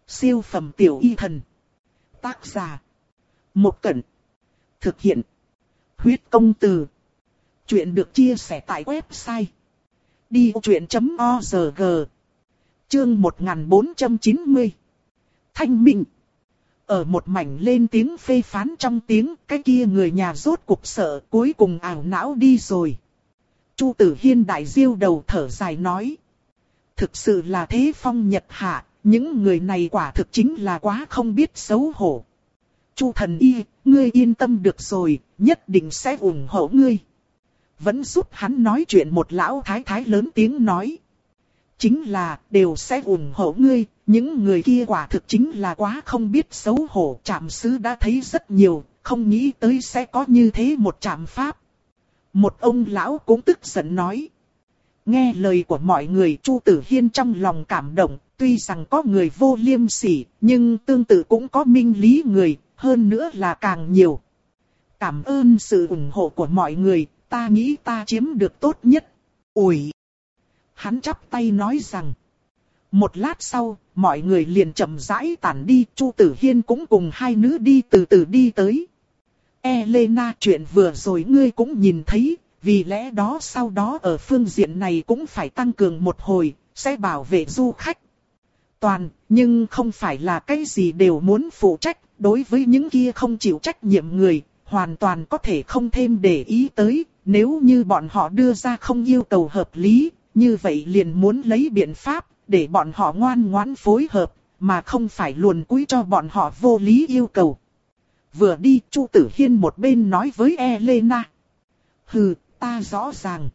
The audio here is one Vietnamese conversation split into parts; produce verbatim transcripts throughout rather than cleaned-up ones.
Siêu phẩm tiểu y thần. Tác giả. Một Cẩn. Thực hiện. Huyết công từ. Chuyện được chia sẻ tại website đi vô chuyện chấm org. Chương một nghìn bốn trăm chín mươi. Thanh minh. Ở một mảnh lên tiếng phê phán trong tiếng, cái kia người nhà rốt cục sợ, cuối cùng ảo não đi rồi. Chu Tử Hiên đại diêu đầu thở dài nói. Thực sự là thế phong nhật hạ, những người này quả thực chính là quá không biết xấu hổ. Chu thần y, ngươi yên tâm được rồi, nhất định sẽ ủng hộ ngươi. Vẫn giúp hắn nói chuyện một lão thái thái lớn tiếng nói. Chính là, đều sẽ ủng hộ ngươi, những người kia quả thực chính là quá không biết xấu hổ. Trạm sứ đã thấy rất nhiều, không nghĩ tới sẽ có như thế một trạm pháp. Một ông lão cũng tức giận nói. Nghe lời của mọi người, Chu Tử Hiên trong lòng cảm động, tuy rằng có người vô liêm sỉ, nhưng tương tự cũng có minh lý người, hơn nữa là càng nhiều. Cảm ơn sự ủng hộ của mọi người, ta nghĩ ta chiếm được tốt nhất. Ủi! Hắn chắp tay nói rằng. Một lát sau, mọi người liền chậm rãi tản đi, Chu Tử Hiên cũng cùng hai nữ đi từ từ đi tới. Elena, chuyện vừa rồi ngươi cũng nhìn thấy, vì lẽ đó sau đó ở phương diện này cũng phải tăng cường một hồi, sẽ bảo vệ du khách. Toàn, nhưng không phải là cái gì đều muốn phụ trách, đối với những kia không chịu trách nhiệm người, hoàn toàn có thể không thêm để ý tới, nếu như bọn họ đưa ra không yêu cầu hợp lý, như vậy liền muốn lấy biện pháp, để bọn họ ngoan ngoãn phối hợp, mà không phải luồn cúi cho bọn họ vô lý yêu cầu. Vừa đi, Chu Tử Hiên một bên nói với Elena. Hừ, ta rõ ràng.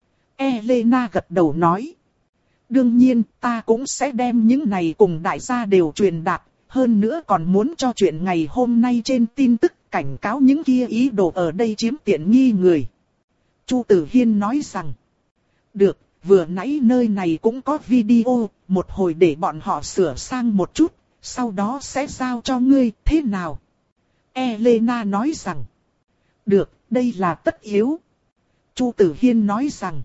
Elena gật đầu nói. Đương nhiên, ta cũng sẽ đem những này cùng đại gia đều truyền đạt, hơn nữa còn muốn cho chuyện ngày hôm nay trên tin tức cảnh cáo những kia ý đồ ở đây chiếm tiện nghi người. Chu Tử Hiên nói rằng. Được, vừa nãy nơi này cũng có video, một hồi để bọn họ sửa sang một chút, sau đó sẽ giao cho ngươi, thế nào? Elena nói rằng. Được, đây là tất yếu. Chu Tử Hiên nói rằng.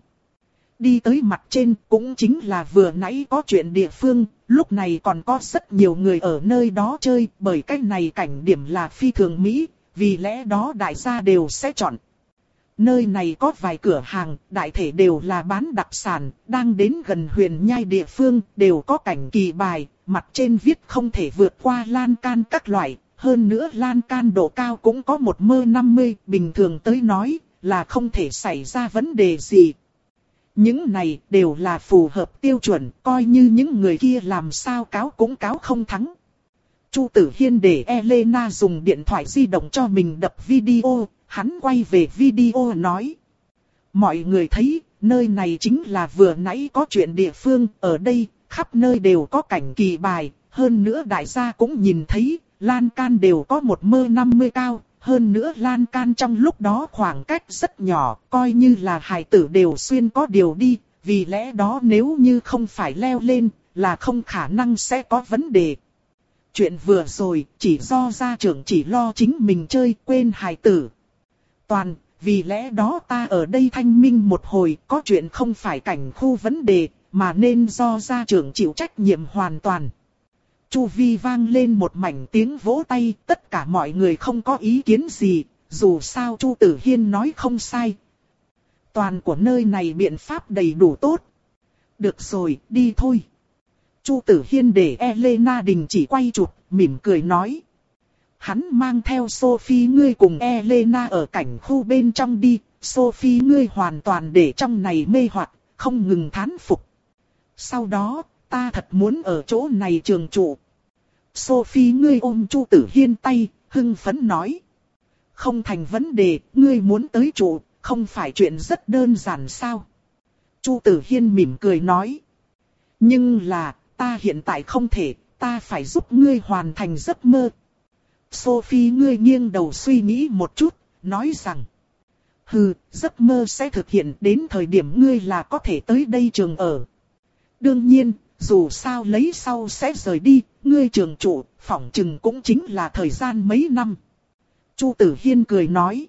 Đi tới mặt trên cũng chính là vừa nãy có chuyện địa phương, lúc này còn có rất nhiều người ở nơi đó chơi, bởi cái này cảnh điểm là phi thường Mỹ, vì lẽ đó đại gia đều sẽ chọn. Nơi này có vài cửa hàng, đại thể đều là bán đặc sản, đang đến gần huyền nhai địa phương, đều có cảnh kỳ bài, mặt trên viết không thể vượt qua lan can các loại, hơn nữa lan can độ cao cũng có một mét năm mươi, bình thường tới nói là không thể xảy ra vấn đề gì. Những này đều là phù hợp tiêu chuẩn, coi như những người kia làm sao cáo cũng cáo không thắng. Chu Tử Hiên để Elena dùng điện thoại di động cho mình đập video, hắn quay về video nói. Mọi người thấy, nơi này chính là vừa nãy có chuyện địa phương, ở đây, khắp nơi đều có cảnh kỳ bài, hơn nữa đại gia cũng nhìn thấy, lan can đều có một mét năm mươi cao. Hơn nữa lan can trong lúc đó khoảng cách rất nhỏ, coi như là hài tử đều xuyên có điều đi, vì lẽ đó nếu như không phải leo lên, là không khả năng sẽ có vấn đề. Chuyện vừa rồi, chỉ do gia trưởng chỉ lo chính mình chơi, quên hài tử. Toàn, vì lẽ đó ta ở đây thanh minh một hồi, có chuyện không phải cảnh khu vấn đề, mà nên do gia trưởng chịu trách nhiệm hoàn toàn. Chu vi vang lên một mảnh tiếng vỗ tay, tất cả mọi người không có ý kiến gì, dù sao Chu Tử Hiên nói không sai. Toàn của nơi này biện pháp đầy đủ tốt. Được rồi, đi thôi. Chu Tử Hiên để Elena đình chỉ quay chụp, mỉm cười nói. Hắn mang theo Sophie ngươi cùng Elena ở cảnh khu bên trong đi, Sophie ngươi hoàn toàn để trong này mê hoặc, không ngừng thán phục. Sau đó, ta thật muốn ở chỗ này trường trụ. Sophie ngươi ôm Chu Tử Hiên tay, hưng phấn nói. Không thành vấn đề, ngươi muốn tới trụ, không phải chuyện rất đơn giản sao? Chu Tử Hiên mỉm cười nói. Nhưng là, ta hiện tại không thể, ta phải giúp ngươi hoàn thành giấc mơ. Sophie ngươi nghiêng đầu suy nghĩ một chút, nói rằng. Hừ, giấc mơ sẽ thực hiện đến thời điểm ngươi là có thể tới đây trường ở. Đương nhiên, dù sao lấy sau sẽ rời đi, ngươi trường trụ, phỏng chừng cũng chính là thời gian mấy năm. Chu Tử Hiên cười nói.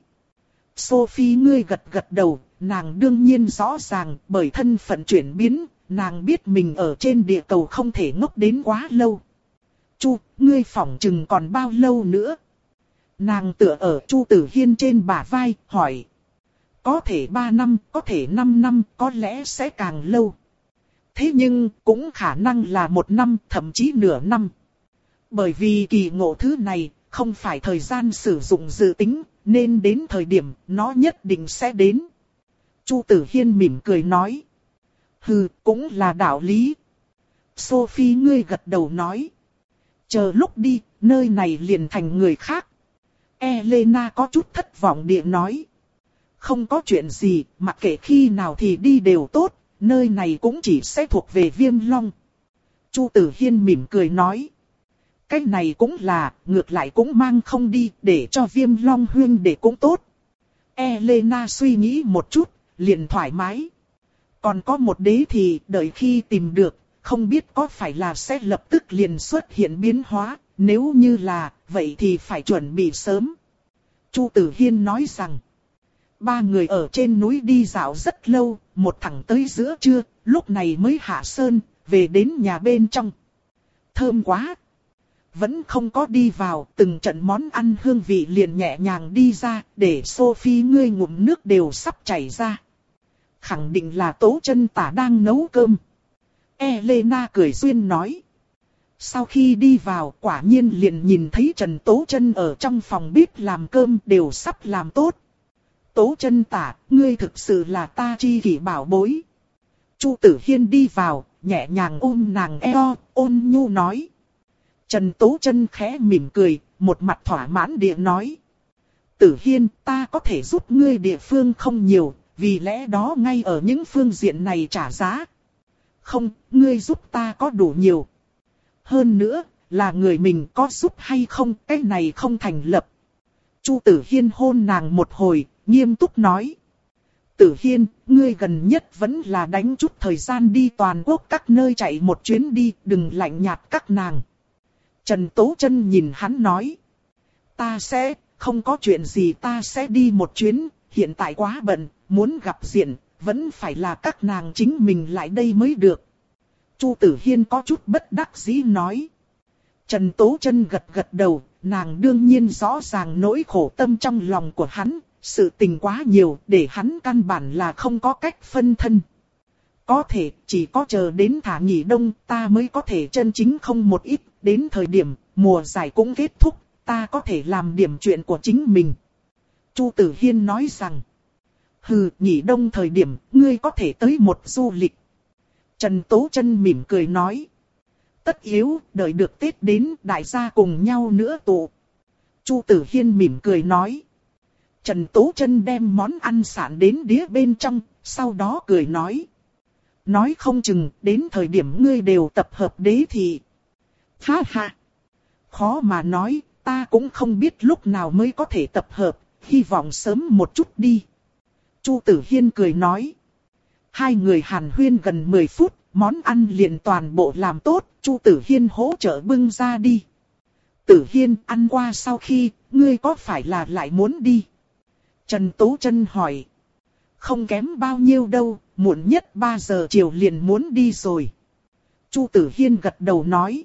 Sophie ngươi gật gật đầu, nàng đương nhiên rõ ràng, bởi thân phận chuyển biến, nàng biết mình ở trên địa cầu không thể ngốc đến quá lâu. Chu, ngươi phỏng chừng còn bao lâu nữa? Nàng tựa ở Chu Tử Hiên trên bả vai, hỏi. Có thể ba năm, có thể năm năm, có lẽ sẽ càng lâu. Thế nhưng, cũng khả năng là một năm, thậm chí nửa năm. Bởi vì kỳ ngộ thứ này, không phải thời gian sử dụng dự tính, nên đến thời điểm, nó nhất định sẽ đến. Chu Tử Hiên mỉm cười nói. Hừ, cũng là đạo lý. Sophie ngươi gật đầu nói. Chờ lúc đi, nơi này liền thành người khác. Elena có chút thất vọng địa nói. Không có chuyện gì, mặc kệ khi nào thì đi đều tốt, nơi này cũng chỉ sẽ thuộc về Viêm Long. Chu Tử Hiên mỉm cười nói. Cái này cũng là, ngược lại cũng mang không đi, để cho Viêm Long huyên để cũng tốt. Elena suy nghĩ một chút, liền thoải mái. Còn có một đế thì đợi khi tìm được, không biết có phải là sẽ lập tức liền xuất hiện biến hóa, nếu như là, vậy thì phải chuẩn bị sớm. Chu Tử Hiên nói rằng, ba người ở trên núi đi dạo rất lâu, một thẳng tới giữa trưa, lúc này mới hạ sơn, về đến nhà bên trong. Thơm quá! Vẫn không có đi vào, từng trận món ăn hương vị liền nhẹ nhàng đi ra, để Sophie ngươi ngụm nước đều sắp chảy ra. Khẳng định là Tố Chân Tả đang nấu cơm. Elena cười duyên nói. Sau khi đi vào, quả nhiên liền nhìn thấy Trần Tố Chân ở trong phòng bếp làm cơm đều sắp làm tốt. Tố Chân Tả, ngươi thực sự là ta chi kỷ bảo bối. Chu Tử Hiên đi vào, nhẹ nhàng ôm nàng eo, ôn nhu nói. Trần Tố Chân khẽ mỉm cười, một mặt thỏa mãn địa nói. Tử Hiên, ta có thể giúp ngươi địa phương không nhiều, vì lẽ đó ngay ở những phương diện này trả giá. Không, ngươi giúp ta có đủ nhiều. Hơn nữa, là người mình có giúp hay không, cái này không thành lập. Chu Tử Hiên hôn nàng một hồi, nghiêm túc nói. Tử Hiên, ngươi gần nhất vẫn là đánh chút thời gian đi toàn quốc các nơi chạy một chuyến đi, đừng lạnh nhạt các nàng. Trần Tố Chân nhìn hắn nói. Ta sẽ, không có chuyện gì ta sẽ đi một chuyến, hiện tại quá bận, muốn gặp diện, vẫn phải là các nàng chính mình lại đây mới được. Chu Tử Hiên có chút bất đắc dĩ nói. Trần Tố Chân gật gật đầu, nàng đương nhiên rõ ràng nỗi khổ tâm trong lòng của hắn, sự tình quá nhiều để hắn căn bản là không có cách phân thân. Có thể chỉ có chờ đến thả nghỉ đông ta mới có thể chân chính không một ít, đến thời điểm mùa giải cũng kết thúc, ta có thể làm điểm chuyện của chính mình. Chu Tử Hiên nói rằng, hừ, nghỉ đông thời điểm ngươi có thể tới một du lịch. Trần Tố Chân mỉm cười nói, tất yếu, đợi được Tết đến đại gia cùng nhau nữa tụ. Chu Tử Hiên mỉm cười nói. Trần Tố Chân đem món ăn sạn đến đĩa bên trong, sau đó cười nói. Nói không chừng, đến thời điểm ngươi đều tập hợp đế thì. Ha ha! Khó mà nói, ta cũng không biết lúc nào mới có thể tập hợp, hy vọng sớm một chút đi. Chu Tử Hiên cười nói. Hai người hàn huyên gần mười phút, món ăn liền toàn bộ làm tốt, Chu Tử Hiên hỗ trợ bưng ra đi. Tử Hiên, ăn qua sau khi, ngươi có phải là lại muốn đi? Trần Tố Chân hỏi. Không kém bao nhiêu đâu, muộn nhất ba giờ chiều liền muốn đi rồi. Chu Tử Hiên gật đầu nói.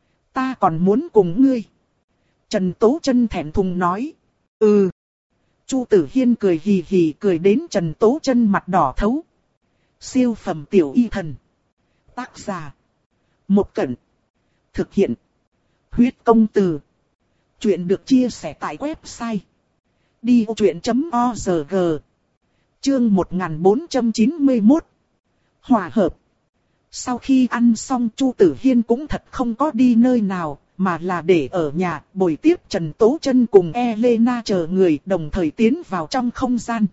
Ta còn muốn cùng ngươi. Trần Tố Chân thẹn thùng nói. Ừ. Chu Tử Hiên cười hì hì cười đến Trần Tố Chân mặt đỏ thấu. Siêu phẩm tiểu y thần. Tác giả. Một Cẩn. Thực hiện. Huyết công từ. Chuyện được chia sẻ tại website. đi ô chuyện chấm o rờ giê. Chương một nghìn bốn trăm chín mươi mốt. Hòa hợp. Sau khi ăn xong Chu Tử Hiên cũng thật không có đi nơi nào, mà là để ở nhà bồi tiếp Trần Tố Chân cùng Elena chờ người đồng thời tiến vào trong không gian.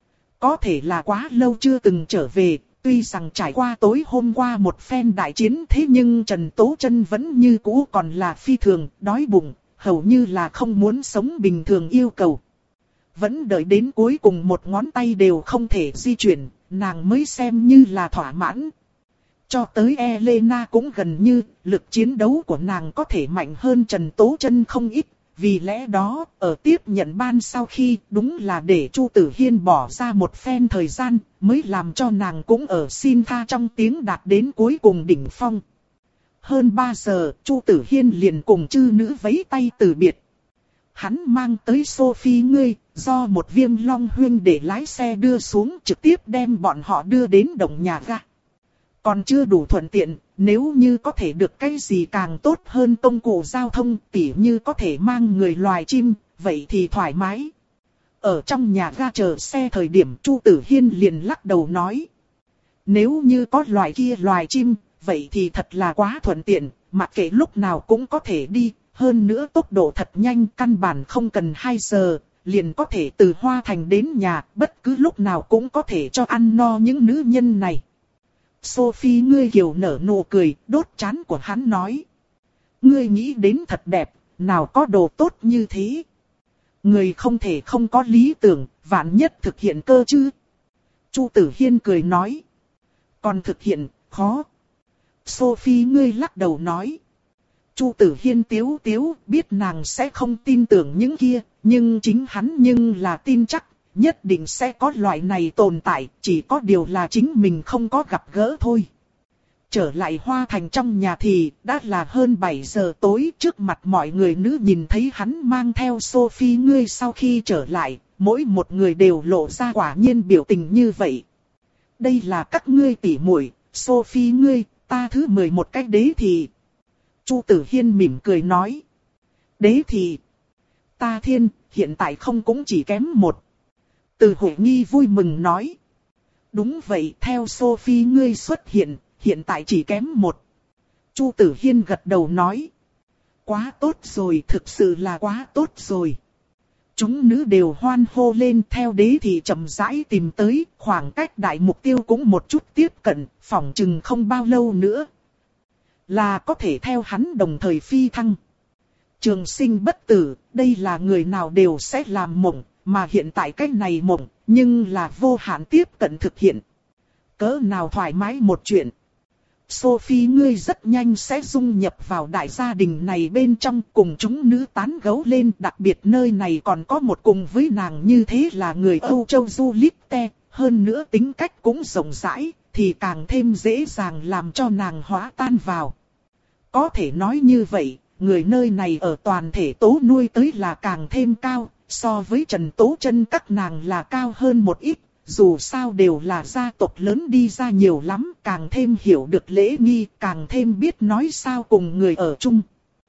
Có thể là quá lâu chưa từng trở về, tuy rằng trải qua tối hôm qua một phen đại chiến thế nhưng Trần Tố Chân vẫn như cũ còn là phi thường, đói bụng, hầu như là không muốn sống bình thường yêu cầu. Vẫn đợi đến cuối cùng một ngón tay đều không thể di chuyển, nàng mới xem như là thỏa mãn. Cho tới Elena cũng gần như, lực chiến đấu của nàng có thể mạnh hơn Trần Tố Chân không ít. Vì lẽ đó, ở tiếp nhận ban sau khi đúng là để Chu Tử Hiên bỏ ra một phen thời gian, mới làm cho nàng cũng ở xin tha trong tiếng đạt đến cuối cùng đỉnh phong. Hơn ba giờ, Chu Tử Hiên liền cùng chư nữ vẫy tay từ biệt. Hắn mang tới Sophie ngươi, do một Viêm Long huynh để lái xe đưa xuống, trực tiếp đem bọn họ đưa đến đồng nhà ga. Còn chưa đủ thuận tiện, nếu như có thể được cái gì càng tốt hơn công cụ giao thông, tỉ như có thể mang người loài chim, vậy thì thoải mái. Ở trong nhà ga chờ xe thời điểm, Chu Tử Hiên liền lắc đầu nói. Nếu như có loài kia loài chim, vậy thì thật là quá thuận tiện, mặc kệ lúc nào cũng có thể đi, hơn nữa tốc độ thật nhanh, căn bản không cần hai giờ, liền có thể từ Hoa Thành đến nhà, bất cứ lúc nào cũng có thể cho ăn no những nữ nhân này. Sophie ngươi kiều nở nụ cười, đốt trán của hắn nói. Ngươi nghĩ đến thật đẹp, nào có đồ tốt như thế. Người không thể không có lý tưởng, vạn nhất thực hiện cơ chứ. Chu Tử Hiên cười nói. Còn thực hiện, khó. Sophie ngươi lắc đầu nói. Chu Tử Hiên tiếu tiếu, biết nàng sẽ không tin tưởng những kia, nhưng chính hắn nhưng là tin chắc, nhất định sẽ có loại này tồn tại, chỉ có điều là chính mình không có gặp gỡ thôi. Trở lại Hoa Thành trong nhà thì đã là hơn bảy giờ tối, trước mặt mọi người nữ nhìn thấy hắn mang theo Sophie ngươi sau khi trở lại, mỗi một người đều lộ ra quả nhiên biểu tình như vậy. Đây là các ngươi tỉ muội, Sophie ngươi, ta thứ mười một cách đế thì. Chu Tử Hiên mỉm cười nói. Đế thì. Ta thiên, hiện tại không cũng chỉ kém một. Từ Huệ Nghi vui mừng nói. Đúng vậy, theo Sophie ngươi xuất hiện, hiện tại chỉ kém một. Chu Tử Hiên gật đầu nói. Quá tốt rồi, thực sự là quá tốt rồi. Chúng nữ đều hoan hô lên, theo đế thì chậm rãi tìm tới, khoảng cách đại mục tiêu cũng một chút tiếp cận, phỏng chừng không bao lâu nữa. Là có thể theo hắn đồng thời phi thăng. Trường sinh bất tử, đây là người nào đều sẽ làm mộng, mà hiện tại cái này mộng, nhưng là vô hạn tiếp cận thực hiện. Cỡ nào thoải mái một chuyện. Sophie ngươi rất nhanh sẽ dung nhập vào đại gia đình này bên trong, cùng chúng nữ tán gẫu lên, đặc biệt nơi này còn có một cùng với nàng như thế là người Âu Châu du lịch te, hơn nữa tính cách cũng rộng rãi, thì càng thêm dễ dàng làm cho nàng hóa tan vào. Có thể nói như vậy, người nơi này ở toàn thể tố nuôi tới là càng thêm cao, so với Trần Tố Chân các nàng là cao hơn một ít. Dù sao đều là gia tộc lớn đi ra nhiều lắm, càng thêm hiểu được lễ nghi, càng thêm biết nói sao cùng người ở chung.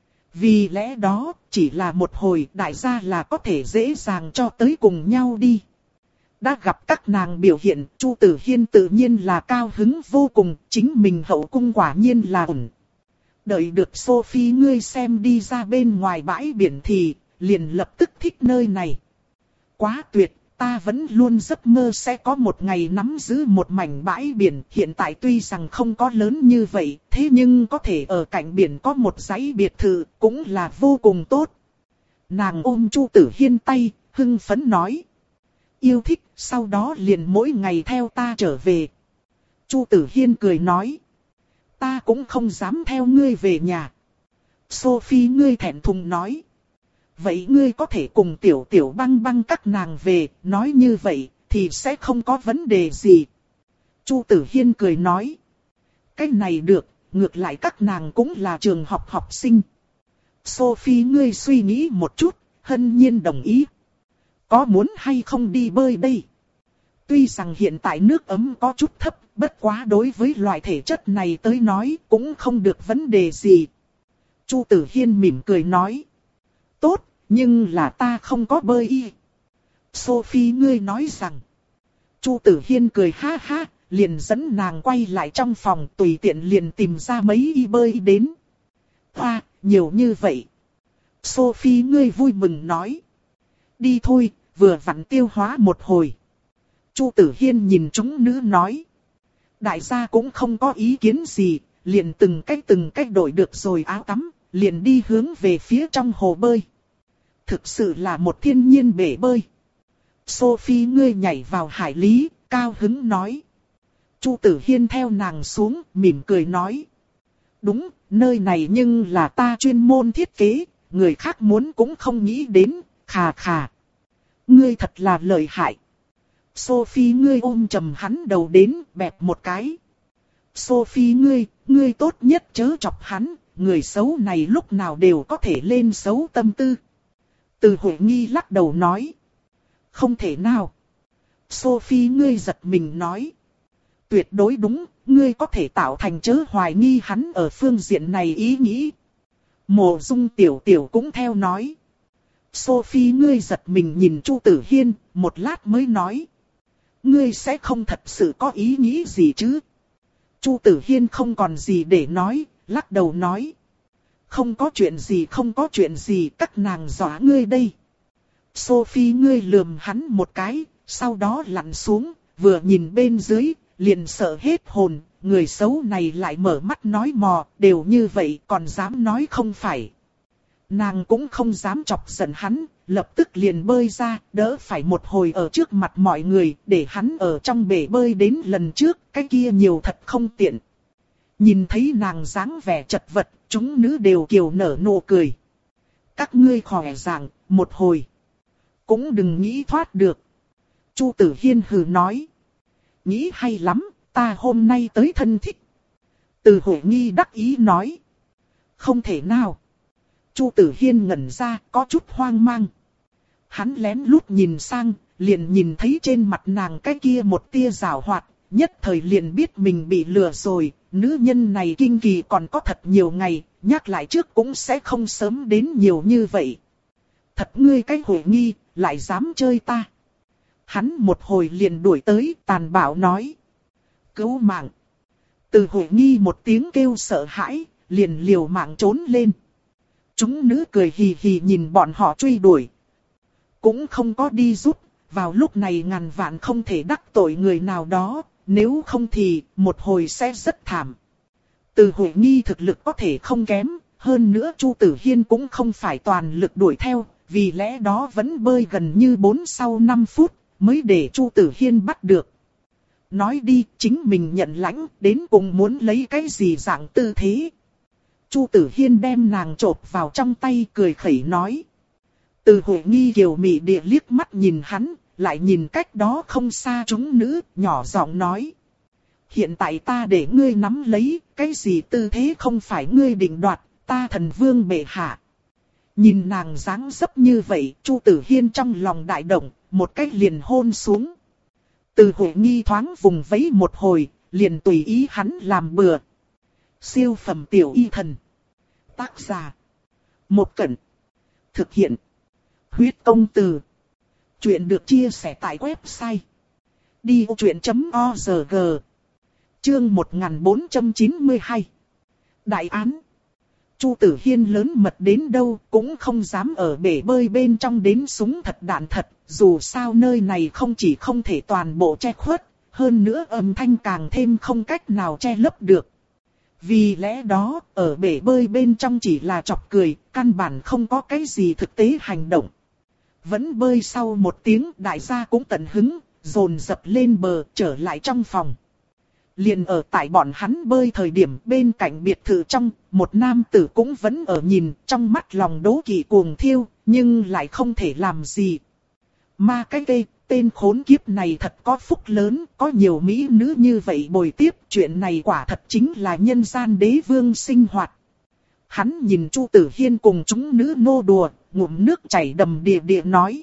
Vì lẽ đó, chỉ là một hồi đại gia là có thể dễ dàng cho tới cùng nhau đi. Đã gặp các nàng biểu hiện, Chu Tử Hiên tự nhiên là cao hứng vô cùng, chính mình hậu cung quả nhiên là ổn. Đợi được Sophie ngươi xem đi ra bên ngoài bãi biển thì, liền lập tức thích nơi này. Quá tuyệt! Ta vẫn luôn giấc mơ sẽ có một ngày nắm giữ một mảnh bãi biển, hiện tại tuy rằng không có lớn như vậy, thế nhưng có thể ở cạnh biển có một dãy biệt thự, cũng là vô cùng tốt. Nàng ôm Chu Tử Hiên tay, hưng phấn nói. Yêu thích, sau đó liền mỗi ngày theo ta trở về. Chu Tử Hiên cười nói. Ta cũng không dám theo ngươi về nhà. Sophie ngươi thẹn thùng nói. Vậy ngươi có thể cùng tiểu tiểu băng băng các nàng về, nói như vậy, thì sẽ không có vấn đề gì. Chu Tử Hiên cười nói. Cái này được, ngược lại các nàng cũng là trường học học sinh. Sophie ngươi suy nghĩ một chút, hân nhiên đồng ý. Có muốn hay không đi bơi đây? Tuy rằng hiện tại nước ấm có chút thấp, bất quá đối với loại thể chất này tới nói cũng không được vấn đề gì. Chu Tử Hiên mỉm cười nói. Tốt, nhưng là ta không có bơi y. Sophie ngươi nói rằng. Chu Tử Hiên cười ha ha, liền dẫn nàng quay lại trong phòng, tùy tiện liền tìm ra mấy y bơi đến. À, nhiều như vậy. Sophie ngươi vui mừng nói. Đi thôi, vừa vặn tiêu hóa một hồi. Chu Tử Hiên nhìn chúng nữ nói. Đại gia cũng không có ý kiến gì, liền từng cách từng cách đổi được rồi áo tắm, liền đi hướng về phía trong hồ bơi. Thực sự là một thiên nhiên bể bơi. Sophie ngươi nhảy vào hải lý, cao hứng nói. Chu Tử Hiên theo nàng xuống, mỉm cười nói. Đúng, nơi này nhưng là ta chuyên môn thiết kế, người khác muốn cũng không nghĩ đến, khà khà. Ngươi thật là lợi hại. Sophie ngươi ôm chầm hắn đầu đến, bẹp một cái. Sophie ngươi, ngươi tốt nhất chớ chọc hắn, người xấu này lúc nào đều có thể lên xấu tâm tư. Từ Huệ Nghi lắc đầu nói. Không thể nào. Sophie ngươi giật mình nói. Tuyệt đối đúng, ngươi có thể tạo thành chớ hoài nghi hắn ở phương diện này ý nghĩ. Mộ Dung Tiểu Tiểu cũng theo nói. Sophie ngươi giật mình nhìn Chu Tử Hiên, một lát mới nói. Ngươi sẽ không thật sự có ý nghĩ gì chứ? Chu Tử Hiên không còn gì để nói, lắc đầu nói. Không có chuyện gì không có chuyện gì, các nàng dọa ngươi đây. Sophie ngươi lườm hắn một cái, sau đó lặn xuống, vừa nhìn bên dưới, liền sợ hết hồn, người xấu này lại mở mắt nói mò, đều như vậy còn dám nói không phải. Nàng cũng không dám chọc giận hắn, lập tức liền bơi ra, đỡ phải một hồi ở trước mặt mọi người, để hắn ở trong bể bơi đến lần trước, cái kia nhiều thật không tiện. Nhìn thấy nàng dáng vẻ chật vật, chúng nữ đều kiều nở nụ cười. Các ngươi khỏe ràng, một hồi. Cũng đừng nghĩ thoát được. Chu Tử Hiên hừ nói. Nghĩ hay lắm, ta hôm nay tới thân thích. Từ Huệ Nghi đắc ý nói. Không thể nào. Chu Tử Hiên ngẩn ra, có chút hoang mang. Hắn lén lút nhìn sang, liền nhìn thấy trên mặt nàng cái kia một tia rào hoạt, nhất thời liền biết mình bị lừa rồi, nữ nhân này kinh kỳ còn có thật nhiều ngày, nhắc lại trước cũng sẽ không sớm đến nhiều như vậy. Thật ngươi cái Huệ Nghi, lại dám chơi ta. Hắn một hồi liền đuổi tới, tàn bạo nói. Cứu mạng. Từ Huệ Nghi một tiếng kêu sợ hãi, liền liều mạng trốn lên. Chúng nữ cười hì hì nhìn bọn họ truy đuổi. Cũng không có đi giúp, vào lúc này ngàn vạn không thể đắc tội người nào đó, nếu không thì một hồi sẽ rất thảm. Từ Huệ Nghi thực lực có thể không kém, hơn nữa Chu Tử Hiên cũng không phải toàn lực đuổi theo, vì lẽ đó vẫn bơi gần như bốn sau năm phút, mới để Chu Tử Hiên bắt được. Nói đi, chính mình nhận lãnh, đến cùng muốn lấy cái gì dạng tư thế. Chu Tử Hiên đem nàng chộp vào trong tay cười khẩy nói. Từ Huệ Nghi kiều mị địa liếc mắt nhìn hắn, lại nhìn cách đó không xa chúng nữ, nhỏ giọng nói. Hiện tại ta để ngươi nắm lấy, cái gì tư thế không phải ngươi định đoạt, ta thần vương bệ hạ. Nhìn nàng dáng dấp như vậy, Chu Tử Hiên trong lòng đại động, một cách liền hôn xuống. Từ Huệ Nghi thoáng vùng vẫy một hồi, liền tùy ý hắn làm bừa. Siêu phẩm tiểu y thần. Tác giả. Một Cẩn. Thực hiện. Huyết công từ. Chuyện được chia sẻ tại website. đi vô chuyện chấm org. Chương một nghìn bốn trăm chín mươi hai. Đại án. Chu Tử Hiên lớn mật đến đâu cũng không dám ở bể bơi bên trong đến súng thật đạn thật. Dù sao nơi này không chỉ không thể toàn bộ che khuất, hơn nữa âm thanh càng thêm không cách nào che lấp được. Vì lẽ đó, ở bể bơi bên trong chỉ là chọc cười, căn bản không có cái gì thực tế hành động. Vẫn bơi sau một tiếng, đại gia cũng tận hứng, dồn dập lên bờ, trở lại trong phòng. Liền ở tại bọn hắn bơi thời điểm bên cạnh biệt thự trong, một nam tử cũng vẫn ở nhìn, trong mắt lòng đố kỵ cuồng thiêu, nhưng lại không thể làm gì. Ma cái cây, tên khốn kiếp này thật có phúc lớn, có nhiều mỹ nữ như vậy bồi tiếp, chuyện này quả thật chính là nhân gian đế vương sinh hoạt. Hắn nhìn Chu Tử Hiên cùng chúng nữ nô đùa, ngụm nước chảy đầm đìa đìa nói.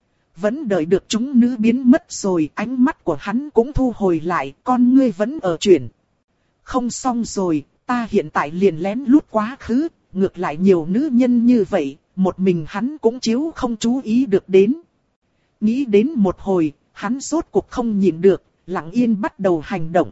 Vẫn đợi được chúng nữ biến mất rồi, ánh mắt của hắn cũng thu hồi lại, con ngươi vẫn ở chuyển. Không xong rồi, ta hiện tại liền lén lút quá khứ, ngược lại nhiều nữ nhân như vậy, một mình hắn cũng chiếu không chú ý được đến. Nghĩ đến một hồi, hắn rốt cuộc không nhịn được, lặng yên bắt đầu hành động.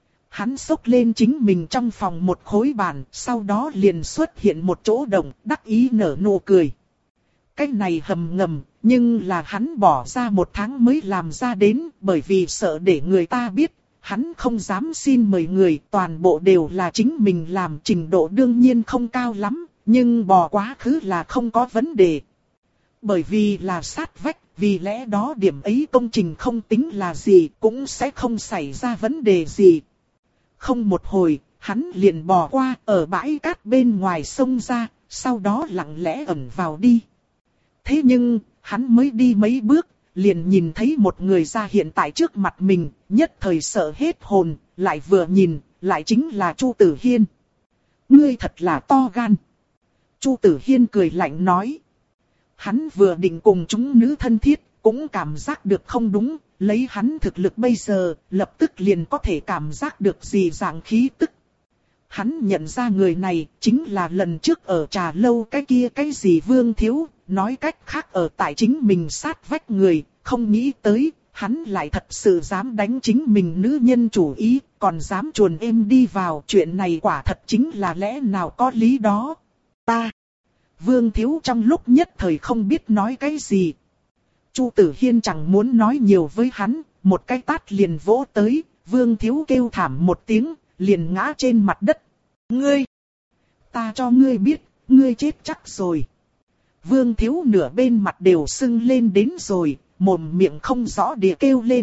Hắn xốc lên chính mình trong phòng một khối bàn, sau đó liền xuất hiện một chỗ động, đắc ý nở nụ cười. Cái này hầm ngầm, nhưng là hắn bỏ ra một tháng mới làm ra đến, bởi vì sợ để người ta biết, hắn không dám xin mời người, toàn bộ đều là chính mình làm, trình độ đương nhiên không cao lắm, nhưng bỏ quá khứ là không có vấn đề. Bởi vì là sát vách, vì lẽ đó điểm ấy công trình không tính là gì, cũng sẽ không xảy ra vấn đề gì. Không một hồi, hắn liền bò qua ở bãi cát bên ngoài sông ra, sau đó lặng lẽ ẩn vào đi. Thế nhưng, hắn mới đi mấy bước, liền nhìn thấy một người ra hiện tại trước mặt mình, nhất thời sợ hết hồn, lại vừa nhìn, lại chính là Chu Tử Hiên. Ngươi thật là to gan. Chu Tử Hiên cười lạnh nói. Hắn vừa định cùng chúng nữ thân thiết, cũng cảm giác được không đúng, lấy hắn thực lực bây giờ, lập tức liền có thể cảm giác được gì dạng khí tức. Hắn nhận ra người này chính là lần trước ở trà lâu cái kia cái gì Vương Thiếu, nói cách khác ở tại chính mình sát vách người, không nghĩ tới, hắn lại thật sự dám đánh chính mình nữ nhân chủ ý, còn dám chuồn êm đi vào, chuyện này quả thật chính là lẽ nào có lý đó. Ta, Vương Thiếu trong lúc nhất thời không biết nói cái gì. Chu Tử Hiên chẳng muốn nói nhiều với hắn, một cái tát liền vỗ tới, Vương Thiếu kêu thảm một tiếng, liền ngã trên mặt đất. Ngươi! Ta cho ngươi biết, ngươi chết chắc rồi. Vương Thiếu nửa bên mặt đều sưng lên đến rồi, mồm miệng không rõ địa kêu lên.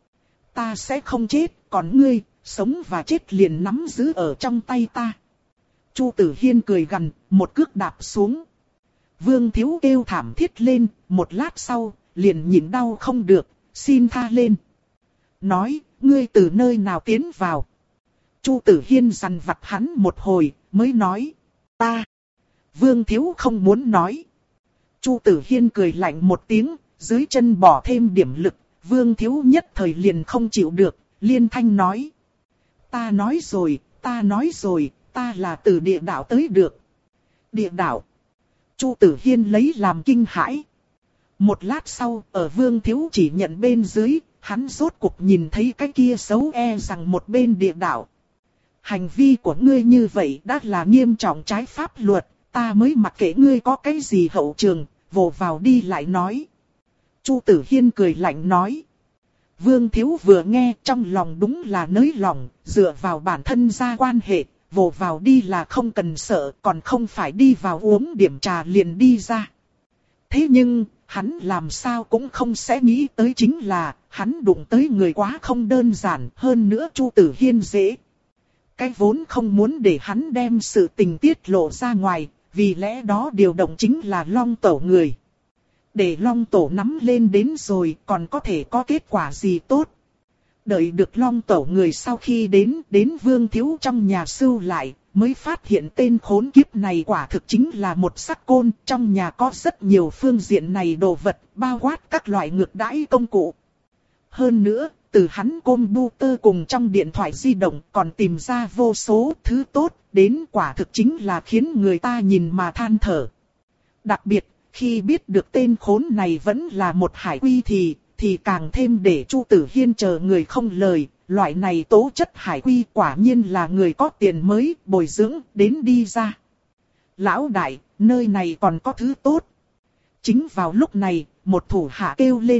Ta sẽ không chết, còn ngươi, sống và chết liền nắm giữ ở trong tay ta. Chu Tử Hiên cười gằn, một cước đạp xuống. Vương Thiếu kêu thảm thiết lên, một lát sau, liền nhịn đau không được, xin tha lên. Nói, ngươi từ nơi nào tiến vào? Chu Tử Hiên dằn vặt hắn một hồi, mới nói. Ta. Vương Thiếu không muốn nói. Chu Tử Hiên cười lạnh một tiếng, dưới chân bỏ thêm điểm lực, Vương Thiếu nhất thời liền không chịu được, liên thanh nói. Ta nói rồi, ta nói rồi, ta là từ địa đạo tới được. Địa đạo. Chu Tử Hiên lấy làm kinh hãi. Một lát sau, ở Vương Thiếu chỉ nhận bên dưới, hắn rốt cuộc nhìn thấy cái kia xấu e rằng một bên địa đạo. Hành vi của ngươi như vậy đã là nghiêm trọng trái pháp luật, ta mới mặc kệ ngươi có cái gì hậu trường, vồ vào đi lại nói. Chu Tử Hiên cười lạnh nói. Vương Thiếu vừa nghe trong lòng đúng là nới lòng, dựa vào bản thân ra quan hệ, vồ vào đi là không cần sợ, còn không phải đi vào uống điểm trà liền đi ra. Thế nhưng, hắn làm sao cũng không sẽ nghĩ tới chính là, hắn đụng tới người quá không đơn giản, hơn nữa Chu Tử Hiên dễ. Cái vốn không muốn để hắn đem sự tình tiết lộ ra ngoài, vì lẽ đó điều động chính là Long Tổ người. Để Long Tổ nắm lên đến rồi còn có thể có kết quả gì tốt. Đợi được Long Tổ người sau khi đến, đến Vương Thiếu trong nhà sưu lại, mới phát hiện tên khốn kiếp này quả thực chính là một sắc côn. Trong nhà có rất nhiều phương diện này đồ vật, bao quát các loại ngược đãi công cụ. Hơn nữa, từ hắn computer cùng trong điện thoại di động còn tìm ra vô số thứ tốt, đến quả thực chính là khiến người ta nhìn mà than thở. Đặc biệt, khi biết được tên khốn này vẫn là một hải quy thì, thì càng thêm để Chu Tử Hiên chờ người không lời. Loại này tố chất hải quy quả nhiên là người có tiền mới bồi dưỡng đến đi ra. Lão đại, nơi này còn có thứ tốt. Chính vào lúc này, một thủ hạ kêu lên.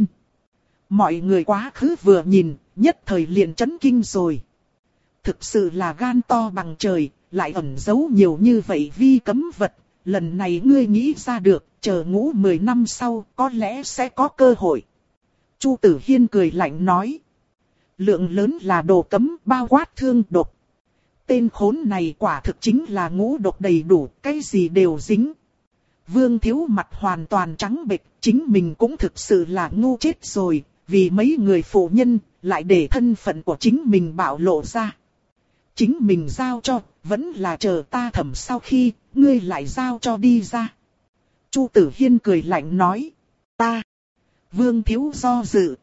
Mọi người quá khứ vừa nhìn, nhất thời liền chấn kinh rồi. Thực sự là gan to bằng trời, lại ẩn giấu nhiều như vậy vi cấm vật. Lần này ngươi nghĩ ra được, chờ ngũ mười năm sau, có lẽ sẽ có cơ hội. Chu Tử Hiên cười lạnh nói. Lượng lớn là đồ cấm bao quát thương độc. Tên khốn này quả thực chính là ngũ độc đầy đủ, cái gì đều dính. Vương Thiếu mặt hoàn toàn trắng bệch, chính mình cũng thực sự là ngu chết rồi, vì mấy người phụ nhân, lại để thân phận của chính mình bạo lộ ra. Chính mình giao cho, vẫn là chờ ta thẩm sau khi, ngươi lại giao cho đi ra. Chu Tử Hiên cười lạnh nói, ta. Vương Thiếu do dự.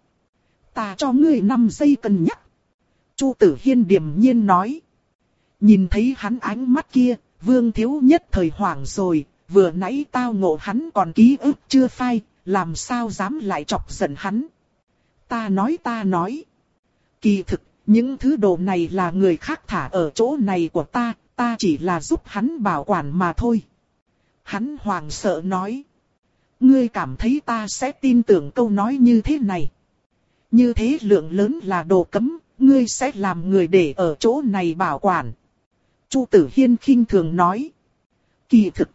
Ta cho ngươi năm giây cân nhắc. Chu Tử Hiên điềm nhiên nói. Nhìn thấy hắn ánh mắt kia, Vương Thiếu nhất thời hoảng rồi, vừa nãy tao ngộ hắn còn ký ức chưa phai, làm sao dám lại chọc giận hắn. Ta nói ta nói. Kỳ thực, những thứ đồ này là người khác thả ở chỗ này của ta, ta chỉ là giúp hắn bảo quản mà thôi. Hắn hoảng sợ nói. Ngươi cảm thấy ta sẽ tin tưởng câu nói như thế này. Như thế lượng lớn là đồ cấm, ngươi sẽ làm người để ở chỗ này bảo quản. Chu Tử Hiên khinh thường nói. Kỳ thực,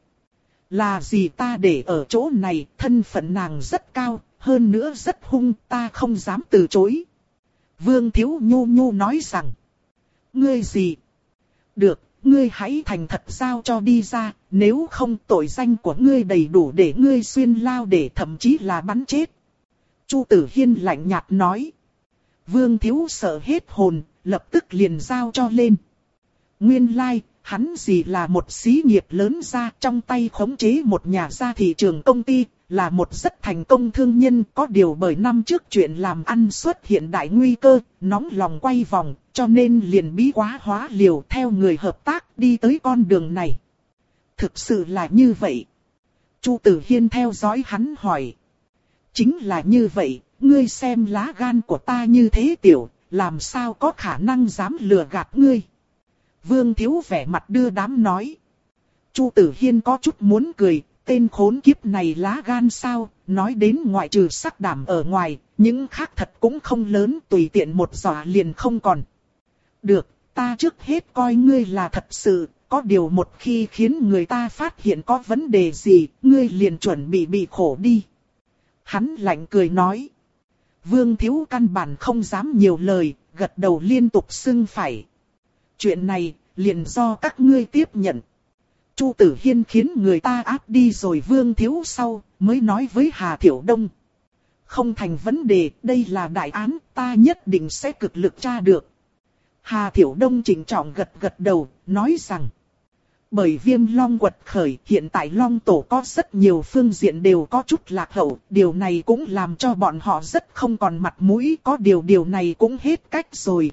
là gì ta để ở chỗ này, thân phận nàng rất cao, hơn nữa rất hung, ta không dám từ chối. Vương Thiếu Nhu Nhu nói rằng. Ngươi gì? Được, ngươi hãy thành thật giao cho đi ra, nếu không tội danh của ngươi đầy đủ để ngươi xuyên lao để thậm chí là bắn chết. Chu Tử Hiên lạnh nhạt nói. Vương Thiếu sợ hết hồn, lập tức liền giao cho lên. Nguyên lai, like, hắn gì là một xí nghiệp lớn ra trong tay khống chế một nhà ra thị trường công ty, là một rất thành công thương nhân. Có điều bởi năm trước chuyện làm ăn xuất hiện đại nguy cơ, nóng lòng quay vòng, cho nên liền bí quá hóa liều theo người hợp tác đi tới con đường này. Thực sự là như vậy. Chu Tử Hiên theo dõi hắn hỏi. Chính là như vậy, ngươi xem lá gan của ta như thế tiểu, làm sao có khả năng dám lừa gạt ngươi. Vương Thiếu vẻ mặt đưa đám nói. Chu Tử Hiên có chút muốn cười, tên khốn kiếp này lá gan sao, nói đến ngoại trừ sắc đảm ở ngoài, những khác thật cũng không lớn, tùy tiện một dọa liền không còn. Được, ta trước hết coi ngươi là thật sự, có điều một khi khiến người ta phát hiện có vấn đề gì, ngươi liền chuẩn bị bị khổ đi. Hắn lạnh cười nói. Vương Thiếu căn bản không dám nhiều lời, gật đầu liên tục xưng phải. Chuyện này, liền do các ngươi tiếp nhận. Chu Tử Hiên khiến người ta áp đi rồi Vương Thiếu sau, mới nói với Hà Thiểu Đông. Không thành vấn đề, đây là đại án, ta nhất định sẽ cực lực tra được. Hà Thiểu Đông chỉnh trọng gật gật đầu, nói rằng. Bởi Viêm Long quật khởi, hiện tại Long Tổ có rất nhiều phương diện đều có chút lạc hậu, điều này cũng làm cho bọn họ rất không còn mặt mũi, có điều điều này cũng hết cách rồi.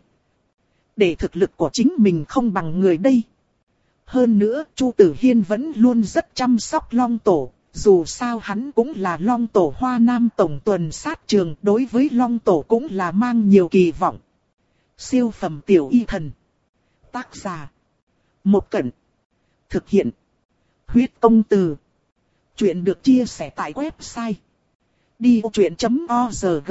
Để thực lực của chính mình không bằng người đây. Hơn nữa, Chu Tử Hiên vẫn luôn rất chăm sóc Long Tổ, dù sao hắn cũng là Long Tổ Hoa Nam Tổng tuần sát trường, đối với Long Tổ cũng là mang nhiều kỳ vọng. Siêu phẩm tiểu y thần. Tác giả. Một Cẩn. Thực hiện. Huyết công từ. Chuyện được chia sẻ tại website. đi ô chuyện chấm org.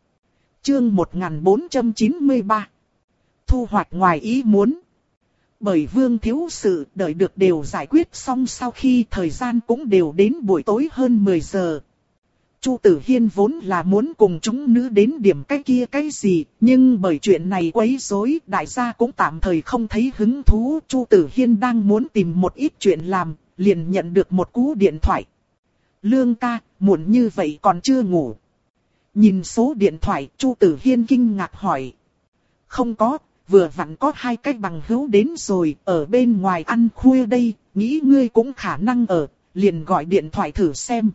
Chương một nghìn bốn trăm chín mươi ba. Thu hoạch ngoài ý muốn. Bởi Vương Thiếu sự đợi được đều giải quyết xong sau khi thời gian cũng đều đến buổi tối hơn mười giờ. Chu Tử Hiên vốn là muốn cùng chúng nữ đến điểm cái kia cái gì, nhưng bởi chuyện này quấy rối, đại gia cũng tạm thời không thấy hứng thú. Chu Tử Hiên đang muốn tìm một ít chuyện làm, liền nhận được một cú điện thoại. Lương ca, muộn như vậy còn chưa ngủ. Nhìn số điện thoại, Chu Tử Hiên kinh ngạc hỏi. Không có, vừa vặn có hai cái bằng hữu đến rồi, ở bên ngoài ăn khuya đây, nghĩ ngươi cũng khả năng ở, liền gọi điện thoại thử xem.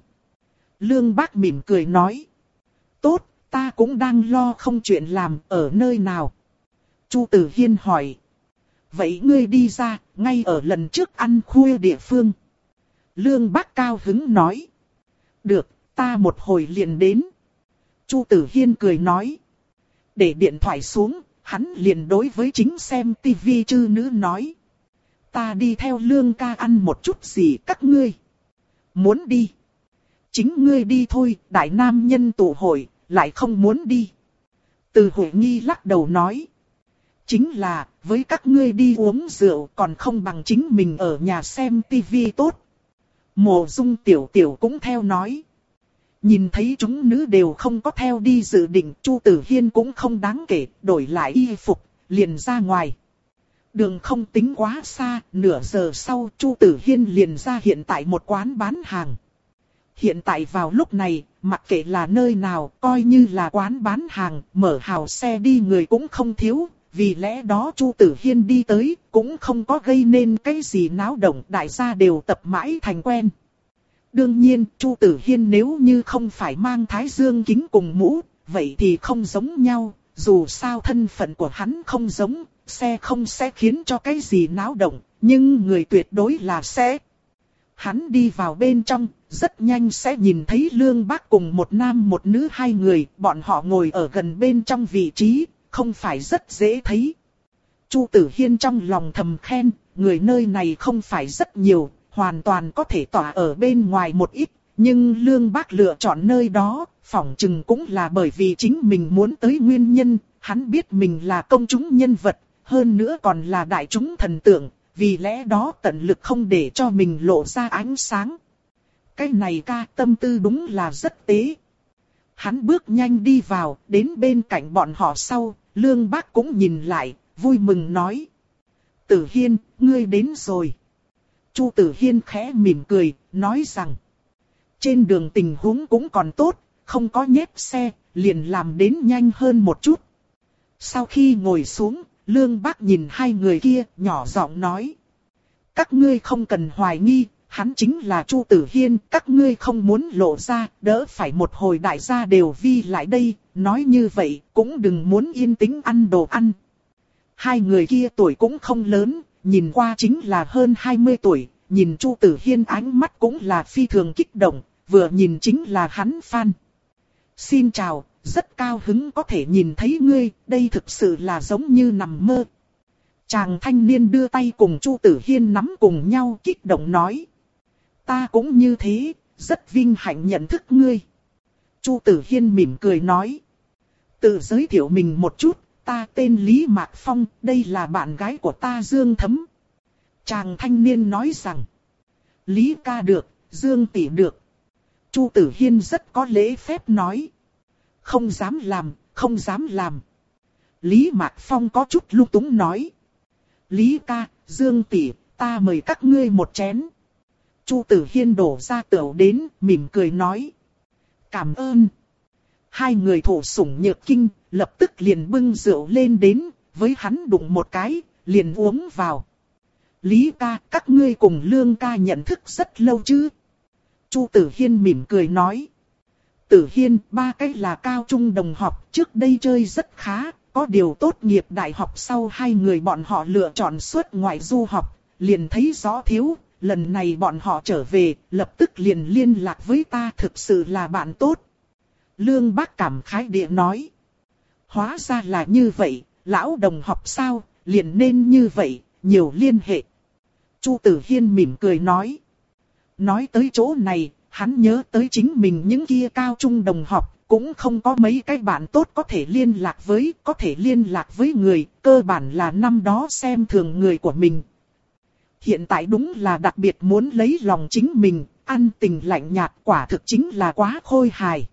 Lương Bác mỉm cười nói. Tốt, ta cũng đang lo không chuyện làm, ở nơi nào? Chu Tử Hiên hỏi. Vậy ngươi đi ra, ngay ở lần trước ăn khuya địa phương. Lương Bác cao hứng nói. Được, ta một hồi liền đến. Chu Tử Hiên cười nói. Để điện thoại xuống, hắn liền đối với chính xem tivi chư nữ nói. Ta đi theo Lương ca ăn một chút gì các ngươi. Muốn đi. Chính ngươi đi thôi, đại nam nhân tụ hội, lại không muốn đi. Từ Hội Nghi lắc đầu nói. Chính là, với các ngươi đi uống rượu còn không bằng chính mình ở nhà xem tivi tốt. Mộ Dung Tiểu Tiểu cũng theo nói. Nhìn thấy chúng nữ đều không có theo đi dự định, Chu Tử Hiên cũng không đáng kể, đổi lại y phục, liền ra ngoài. Đường không tính quá xa, nửa giờ sau Chu Tử Hiên liền ra hiện tại một quán bán hàng. Hiện tại vào lúc này, mặc kệ là nơi nào, coi như là quán bán hàng, mở hào xe đi người cũng không thiếu, vì lẽ đó Chu Tử Hiên đi tới, cũng không có gây nên cái gì náo động, đại gia đều tập mãi thành quen. Đương nhiên, Chu Tử Hiên nếu như không phải mang thái dương kính cùng mũ, vậy thì không giống nhau, dù sao thân phận của hắn không giống, xe không sẽ khiến cho cái gì náo động, nhưng người tuyệt đối là sẽ. Hắn đi vào bên trong, rất nhanh sẽ nhìn thấy Lương Bác cùng một nam một nữ hai người, bọn họ ngồi ở gần bên trong vị trí, không phải rất dễ thấy. Chu Tử Hiên trong lòng thầm khen, người nơi này không phải rất nhiều, hoàn toàn có thể tỏa ở bên ngoài một ít, nhưng Lương Bác lựa chọn nơi đó, phỏng chừng cũng là bởi vì chính mình muốn tới nguyên nhân, hắn biết mình là công chúng nhân vật, hơn nữa còn là đại chúng thần tượng, vì lẽ đó tận lực không để cho mình lộ ra ánh sáng. Cái này ca tâm tư đúng là rất tế. Hắn bước nhanh đi vào, đến bên cạnh bọn họ sau, Lương Bác cũng nhìn lại, vui mừng nói. Tử Hiên, ngươi đến rồi. Chu Tử Hiên khẽ mỉm cười, nói rằng. Trên đường tình huống cũng còn tốt, không có nhét xe, liền làm đến nhanh hơn một chút. Sau khi ngồi xuống, Lương Bác nhìn hai người kia, nhỏ giọng nói. Các ngươi không cần hoài nghi, hắn chính là Chu Tử Hiên, các ngươi không muốn lộ ra, đỡ phải một hồi đại gia đều vi lại đây, nói như vậy, cũng đừng muốn yên tĩnh ăn đồ ăn. Hai người kia tuổi cũng không lớn, nhìn qua chính là hơn hai mươi tuổi, nhìn Chu Tử Hiên ánh mắt cũng là phi thường kích động, vừa nhìn chính là hắn fan. Xin chào, rất cao hứng có thể nhìn thấy ngươi, đây thực sự là giống như nằm mơ. Chàng thanh niên đưa tay cùng Chu Tử Hiên nắm cùng nhau kích động nói. Ta cũng như thế, rất vinh hạnh nhận thức ngươi. Chu Tử Hiên mỉm cười nói. Tự giới thiệu mình một chút, ta tên Lý Mạc Phong, đây là bạn gái của ta Dương Thấm. Chàng thanh niên nói rằng. Lý ca được, Dương tỷ được. Chu Tử Hiên rất có lễ phép nói. Không dám làm, không dám làm. Lý Mạc Phong có chút lung túng nói. Lý ca, Dương tỷ, ta mời các ngươi một chén. Chu Tử Hiên đổ ra tửu đến, mỉm cười nói. Cảm ơn. Hai người thổ sủng nhược kinh, lập tức liền bưng rượu lên đến, với hắn đụng một cái, liền uống vào. Lý ca, các ngươi cùng Lương ca nhận thức rất lâu chứ? Chu Tử Hiên mỉm cười nói. Tử Hiên, ba cái là cao trung đồng học, trước đây chơi rất khá, có điều tốt nghiệp đại học sau hai người bọn họ lựa chọn xuất ngoại du học, liền thấy rõ thiếu, lần này bọn họ trở về, lập tức liền liên lạc với ta, thực sự là bạn tốt. Lương Bác cảm khái địa nói. Hóa ra là như vậy, lão đồng học sao, liền nên như vậy, nhiều liên hệ. Chu Tử Hiên mỉm cười nói. Nói tới chỗ này, hắn nhớ tới chính mình những kia cao trung đồng học, cũng không có mấy cái bạn tốt có thể liên lạc với, có thể liên lạc với người, cơ bản là năm đó xem thường người của mình. Hiện tại đúng là đặc biệt muốn lấy lòng chính mình, ăn tình lạnh nhạt quả thực chính là quá khôi hài.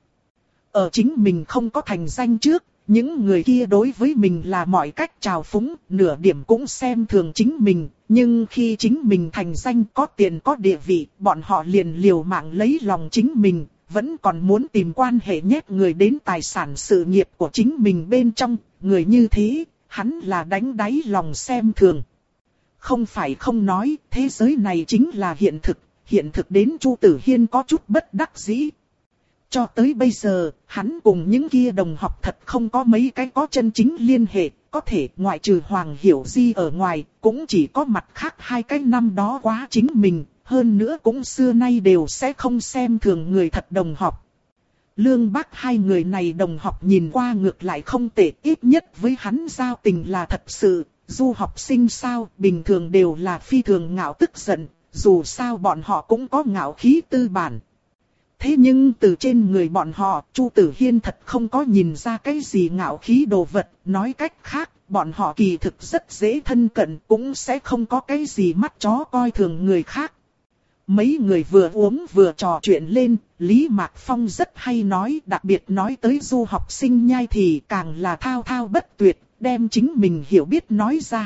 Ở chính mình không có thành danh trước, những người kia đối với mình là mọi cách trào phúng, nửa điểm cũng xem thường chính mình. Nhưng khi chính mình thành danh có tiền có địa vị, bọn họ liền liều mạng lấy lòng chính mình, vẫn còn muốn tìm quan hệ nhét người đến tài sản sự nghiệp của chính mình bên trong. Người như thế, hắn là đánh đáy lòng xem thường. Không phải không nói, thế giới này chính là hiện thực, hiện thực đến Chu Tử Hiên có chút bất đắc dĩ. Cho tới bây giờ, hắn cùng những kia đồng học thật không có mấy cái có chân chính liên hệ, có thể ngoại trừ Hoàng Hiểu Di ở ngoài, cũng chỉ có mặt khác hai cái năm đó quá chính mình, hơn nữa cũng xưa nay đều sẽ không xem thường người thật đồng học. Lương Bác hai người này đồng học nhìn qua ngược lại không tệ, ít nhất với hắn giao tình là thật sự, du học sinh sao, bình thường đều là phi thường ngạo tức giận, dù sao bọn họ cũng có ngạo khí tư bản. Thế nhưng từ trên người bọn họ, Chu Tử Hiên thật không có nhìn ra cái gì ngạo khí đồ vật, nói cách khác, bọn họ kỳ thực rất dễ thân cận, cũng sẽ không có cái gì mắt chó coi thường người khác. Mấy người vừa uống vừa trò chuyện lên, Lý Mạc Phong rất hay nói, đặc biệt nói tới du học sinh nhai thì càng là thao thao bất tuyệt, đem chính mình hiểu biết nói ra.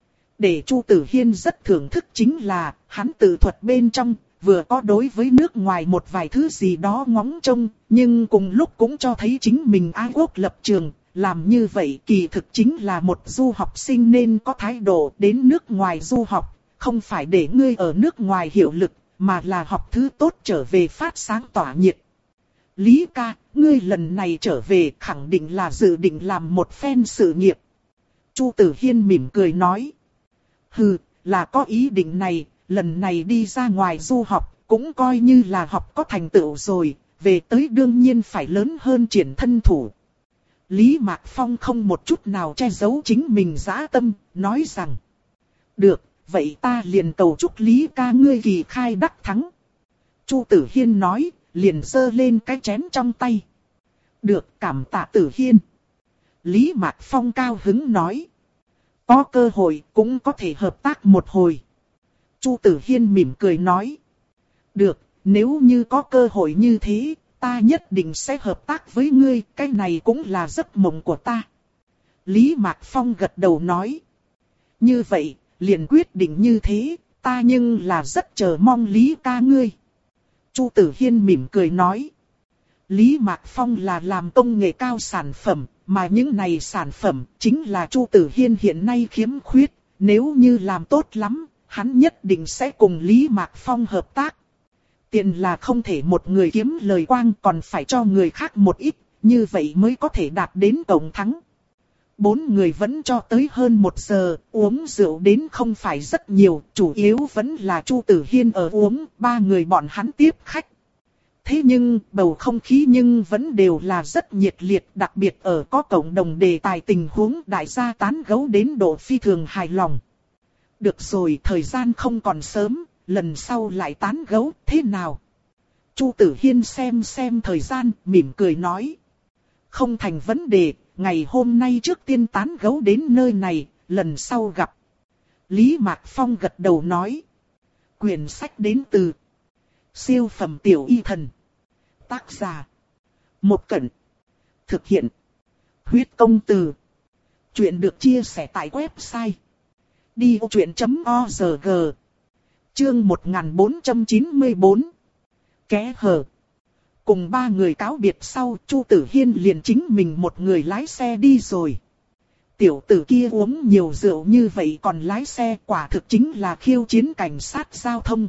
Để Chu Tử Hiên rất thưởng thức chính là, hắn tự thuật bên trong, vừa có đối với nước ngoài một vài thứ gì đó ngóng trông, nhưng cùng lúc cũng cho thấy chính mình ái quốc lập trường. Làm như vậy kỳ thực chính là một du học sinh nên có thái độ đến nước ngoài du học, không phải để ngươi ở nước ngoài hiệu lực, mà là học thứ tốt trở về phát sáng tỏa nhiệt. Lý ca, ngươi lần này trở về khẳng định là dự định làm một phen sự nghiệp. Chu Tử Hiên mỉm cười nói. Hừ, là có ý định này, lần này đi ra ngoài du học, cũng coi như là học có thành tựu rồi, về tới đương nhiên phải lớn hơn triển thân thủ. Lý Mạc Phong không một chút nào che giấu chính mình dã tâm, nói rằng. Được, vậy ta liền cầu chúc Lý ca ngươi kỳ khai đắc thắng. Chu Tử Hiên nói, liền giơ lên cái chén trong tay. Được, cảm tạ Tử Hiên. Lý Mạc Phong cao hứng nói. Có cơ hội cũng có thể hợp tác một hồi. Chu Tử Hiên mỉm cười nói. Được, nếu như có cơ hội như thế, ta nhất định sẽ hợp tác với ngươi, cái này cũng là giấc mộng của ta. Lý Mạc Phong gật đầu nói. Như vậy, liền quyết định như thế, ta nhưng là rất chờ mong Lý ca ngươi. Chu Tử Hiên mỉm cười nói. Lý Mạc Phong là làm công nghệ cao sản phẩm, mà những này sản phẩm chính là Chu Tử Hiên hiện nay khiếm khuyết. Nếu như làm tốt lắm, hắn nhất định sẽ cùng Lý Mạc Phong hợp tác. Tiền là không thể một người kiếm lời quang, còn phải cho người khác một ít, như vậy mới có thể đạt đến tổng thắng. Bốn người vẫn cho tới hơn một giờ, uống rượu đến không phải rất nhiều, chủ yếu vẫn là Chu Tử Hiên ở uống, ba người bọn hắn tiếp khách. Thế nhưng, bầu không khí nhưng vẫn đều là rất nhiệt liệt, đặc biệt ở có cộng đồng đề tài tình huống đại gia tán gẫu đến độ phi thường hài lòng. Được rồi, thời gian không còn sớm, lần sau lại tán gẫu, thế nào? Chu Tử Hiên xem xem thời gian, mỉm cười nói. Không thành vấn đề, ngày hôm nay trước tiên tán gẫu đến nơi này, lần sau gặp. Lý Mạc Phong gật đầu nói. Quyển sách đến từ Siêu phẩm tiểu y thần. Tác giả Một Cẩn. Thực hiện Huyết Công Từ. Chuyện được chia sẻ tại website đi ô chuyện chấm org. Chương một nghìn bốn trăm chín mươi bốn. Kẽ hở. Cùng ba người cáo biệt sau, Chu Tử Hiên liền chính mình một người lái xe đi rồi. Tiểu tử kia uống nhiều rượu như vậy còn lái xe, quả thực chính là khiêu chiến cảnh sát giao thông.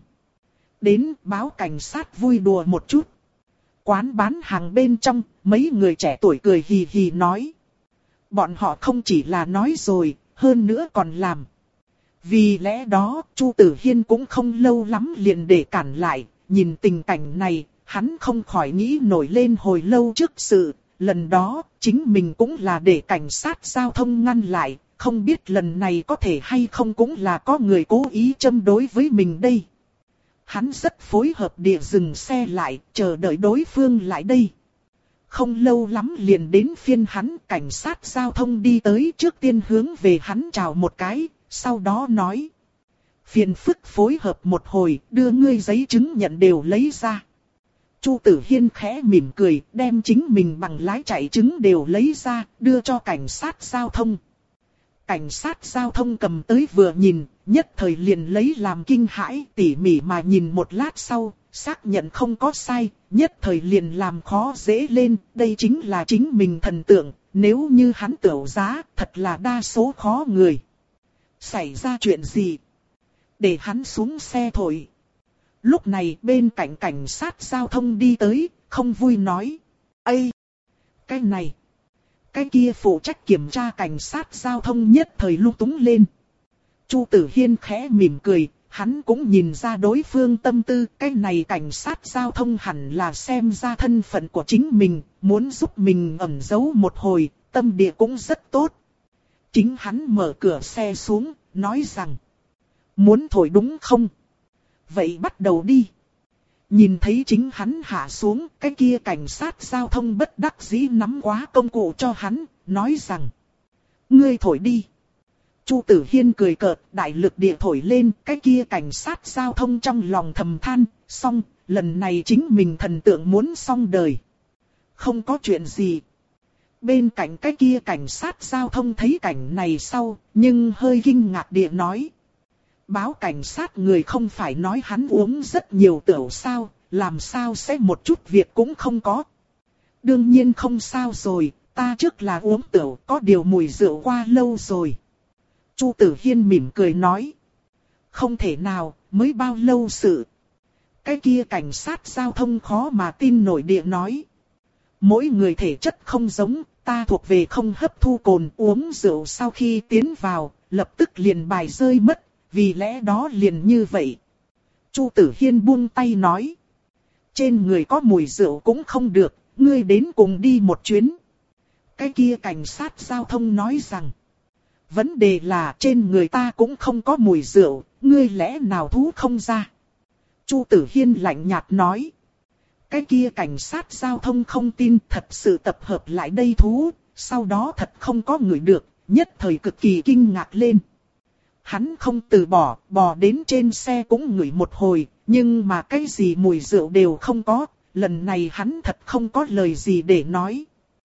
Đến báo cảnh sát vui đùa một chút. Quán bán hàng bên trong, mấy người trẻ tuổi cười hì hì nói. Bọn họ không chỉ là nói rồi, hơn nữa còn làm. Vì lẽ đó, Chu Tử Hiên cũng không lâu lắm liền để cản lại, nhìn tình cảnh này, hắn không khỏi nghĩ nổi lên hồi lâu trước sự, lần đó, chính mình cũng là để cảnh sát giao thông ngăn lại, không biết lần này có thể hay không cũng là có người cố ý châm đối với mình đây. Hắn rất phối hợp địa dừng xe lại, chờ đợi đối phương lại đây. Không lâu lắm liền đến phiên hắn, cảnh sát giao thông đi tới trước tiên hướng về hắn chào một cái, sau đó nói. Phiền phức phối hợp một hồi, đưa ngươi giấy chứng nhận đều lấy ra. Chu Tử Hiên khẽ mỉm cười, đem chính mình bằng lái chạy chứng đều lấy ra, đưa cho cảnh sát giao thông. Cảnh sát giao thông cầm tới vừa nhìn, nhất thời liền lấy làm kinh hãi, tỉ mỉ mà nhìn một lát sau, xác nhận không có sai, nhất thời liền làm khó dễ lên, đây chính là chính mình thần tượng, nếu như hắn tửu giá, thật là đa số khó người. Xảy ra chuyện gì? Để hắn xuống xe thổi. Lúc này bên cạnh cảnh sát giao thông đi tới, không vui nói. Ây! Cái này! Cái kia phụ trách kiểm tra cảnh sát giao thông nhất thời lung túng lên. Chu Tử Hiên khẽ mỉm cười, hắn cũng nhìn ra đối phương tâm tư. Cái này cảnh sát giao thông hẳn là xem ra thân phận của chính mình, muốn giúp mình ẩn giấu một hồi, tâm địa cũng rất tốt. Chính hắn mở cửa xe xuống, nói rằng. Muốn thổi đúng không? Vậy bắt đầu đi. Nhìn thấy chính hắn hạ xuống, cái kia cảnh sát giao thông bất đắc dĩ nắm quá công cụ cho hắn, nói rằng. Ngươi thổi đi. Chu Tử Hiên cười cợt, đại lực địa thổi lên, cái kia cảnh sát giao thông trong lòng thầm than, xong, lần này chính mình thần tượng muốn xong đời. Không có chuyện gì. Bên cạnh cái kia cảnh sát giao thông thấy cảnh này sau, nhưng hơi kinh ngạc địa nói. Báo cảnh sát người không phải nói hắn uống rất nhiều tửu sao, làm sao sẽ một chút việc cũng không có. Đương nhiên không sao rồi, ta trước là uống tửu, có điều mùi rượu qua lâu rồi. Chu Tử Hiên mỉm cười nói. Không thể nào, mới bao lâu sự. Cái kia cảnh sát giao thông khó mà tin nổi địa nói. Mỗi người thể chất không giống, ta thuộc về không hấp thu cồn, uống rượu sau khi tiến vào, lập tức liền bài rơi mất. Vì lẽ đó liền như vậy. Chu Tử Hiên buông tay nói. Trên người có mùi rượu cũng không được, ngươi đến cùng đi một chuyến. Cái kia cảnh sát giao thông nói rằng. Vấn đề là trên người ta cũng không có mùi rượu, ngươi lẽ nào thú không ra. Chu Tử Hiên lạnh nhạt nói. Cái kia cảnh sát giao thông không tin, thật sự tập hợp lại đây thú, sau đó thật không có người được, nhất thời cực kỳ kinh ngạc lên. Hắn không từ bỏ, bò đến trên xe cũng ngửi một hồi, nhưng mà cái gì mùi rượu đều không có, lần này hắn thật không có lời gì để nói.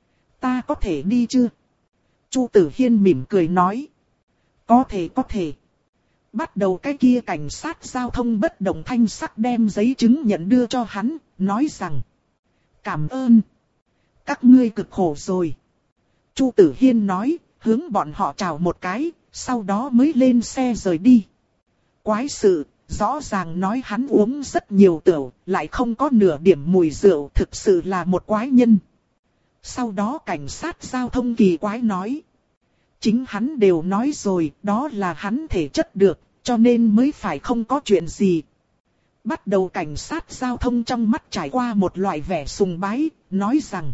Ta có thể đi chưa? Chu Tử Hiên mỉm cười nói. Có thể có thể. Bắt đầu cái kia cảnh sát giao thông bất động thanh sắc đem giấy chứng nhận đưa cho hắn, nói rằng. Cảm ơn. Các ngươi cực khổ rồi. Chu Tử Hiên nói, hướng bọn họ chào một cái, sau đó mới lên xe rời đi. Quái sự, rõ ràng nói hắn uống rất nhiều rượu, lại không có nửa điểm mùi rượu, thực sự là một quái nhân. Sau đó cảnh sát giao thông kỳ quái nói. Chính hắn đều nói rồi, đó là hắn thể chất được, cho nên mới phải không có chuyện gì. Bắt đầu cảnh sát giao thông trong mắt trải qua một loại vẻ sùng bái, nói rằng.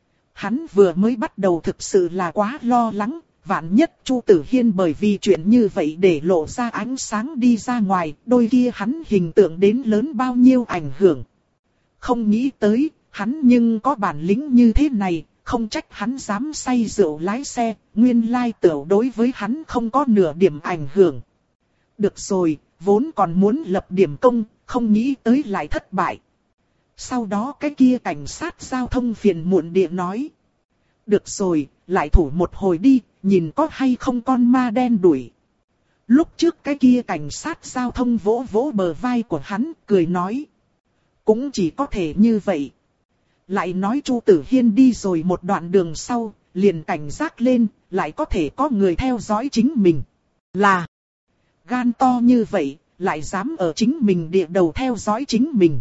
Hắn vừa mới bắt đầu thực sự là quá lo lắng, vạn nhất Chu Tử Hiên bởi vì chuyện như vậy để lộ ra ánh sáng đi ra ngoài, đôi kia hắn hình tượng đến lớn bao nhiêu ảnh hưởng. Không nghĩ tới, hắn nhưng có bản lĩnh như thế này, không trách hắn dám say rượu lái xe, nguyên lai tửu đối với hắn không có nửa điểm ảnh hưởng. Được rồi, vốn còn muốn lập điểm công, không nghĩ tới lại thất bại. Sau đó cái kia cảnh sát giao thông phiền muộn địa nói. Được rồi, lại thủ một hồi đi, nhìn có hay không con ma đen đuổi. Lúc trước cái kia cảnh sát giao thông vỗ vỗ bờ vai của hắn, cười nói. Cũng chỉ có thể như vậy. Lại nói Chu Tử Hiên đi rồi một đoạn đường sau, liền cảnh giác lên, lại có thể có người theo dõi chính mình. Là, gan to như vậy, lại dám ở chính mình địa đầu theo dõi chính mình.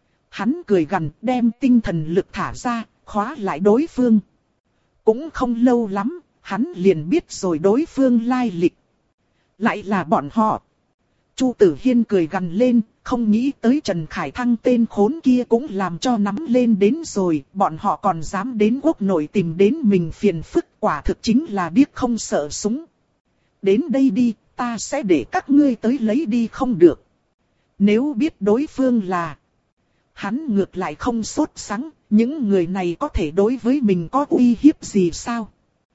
Hắn cười gằn, đem tinh thần lực thả ra, khóa lại đối phương. Cũng không lâu lắm, hắn liền biết rồi đối phương lai lịch. Lại là bọn họ. Chu Tử Hiên cười gằn lên, không nghĩ tới Trần Khải Thăng tên khốn kia cũng làm cho nắm lên đến rồi, bọn họ còn dám đến quốc nội tìm đến mình phiền phức, quả thực chính là điếc không sợ súng. Đến đây đi, ta sẽ để các ngươi tới lấy đi không được. Nếu biết đối phương là... Hắn ngược lại không sốt sắng, những người này có thể đối với mình có uy hiếp gì sao?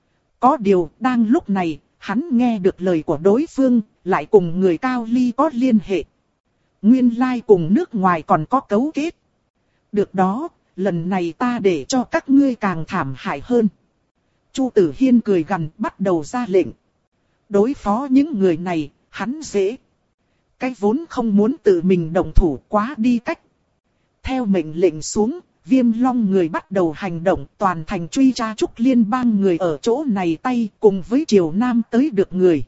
Có điều, đang lúc này, hắn nghe được lời của đối phương, lại cùng người Cao Ly có liên hệ. Nguyên lai cùng nước ngoài còn có cấu kết. Được đó, lần này ta để cho các ngươi càng thảm hại hơn. Chu Tử Hiên cười gằn bắt đầu ra lệnh. Đối phó những người này, hắn dễ. Cái vốn không muốn tự mình động thủ quá đi cách. Theo mệnh lệnh xuống, Viêm Long người bắt đầu hành động, toàn thành truy tra Trúc Liên bang người ở chỗ này tay cùng với Triều Nam tới được người.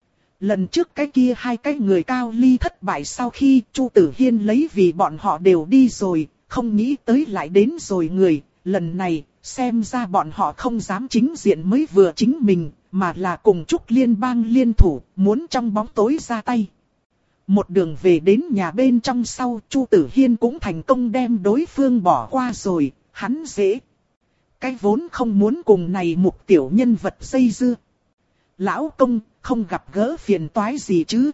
Lần trước cái kia hai cái người Cao Ly thất bại sau khi Chu Tử Hiên lấy vì bọn họ đều đi rồi, không nghĩ tới lại đến rồi người, lần này xem ra bọn họ không dám chính diện mới vừa chính mình, mà là cùng Trúc Liên bang liên thủ, muốn trong bóng tối ra tay. Một đường về đến nhà bên trong sau, Chu Tử Hiên cũng thành công đem đối phương bỏ qua rồi, hắn dễ. Cái vốn không muốn cùng này một tiểu nhân vật dây dưa. Lão công, không gặp gỡ phiền toái gì chứ.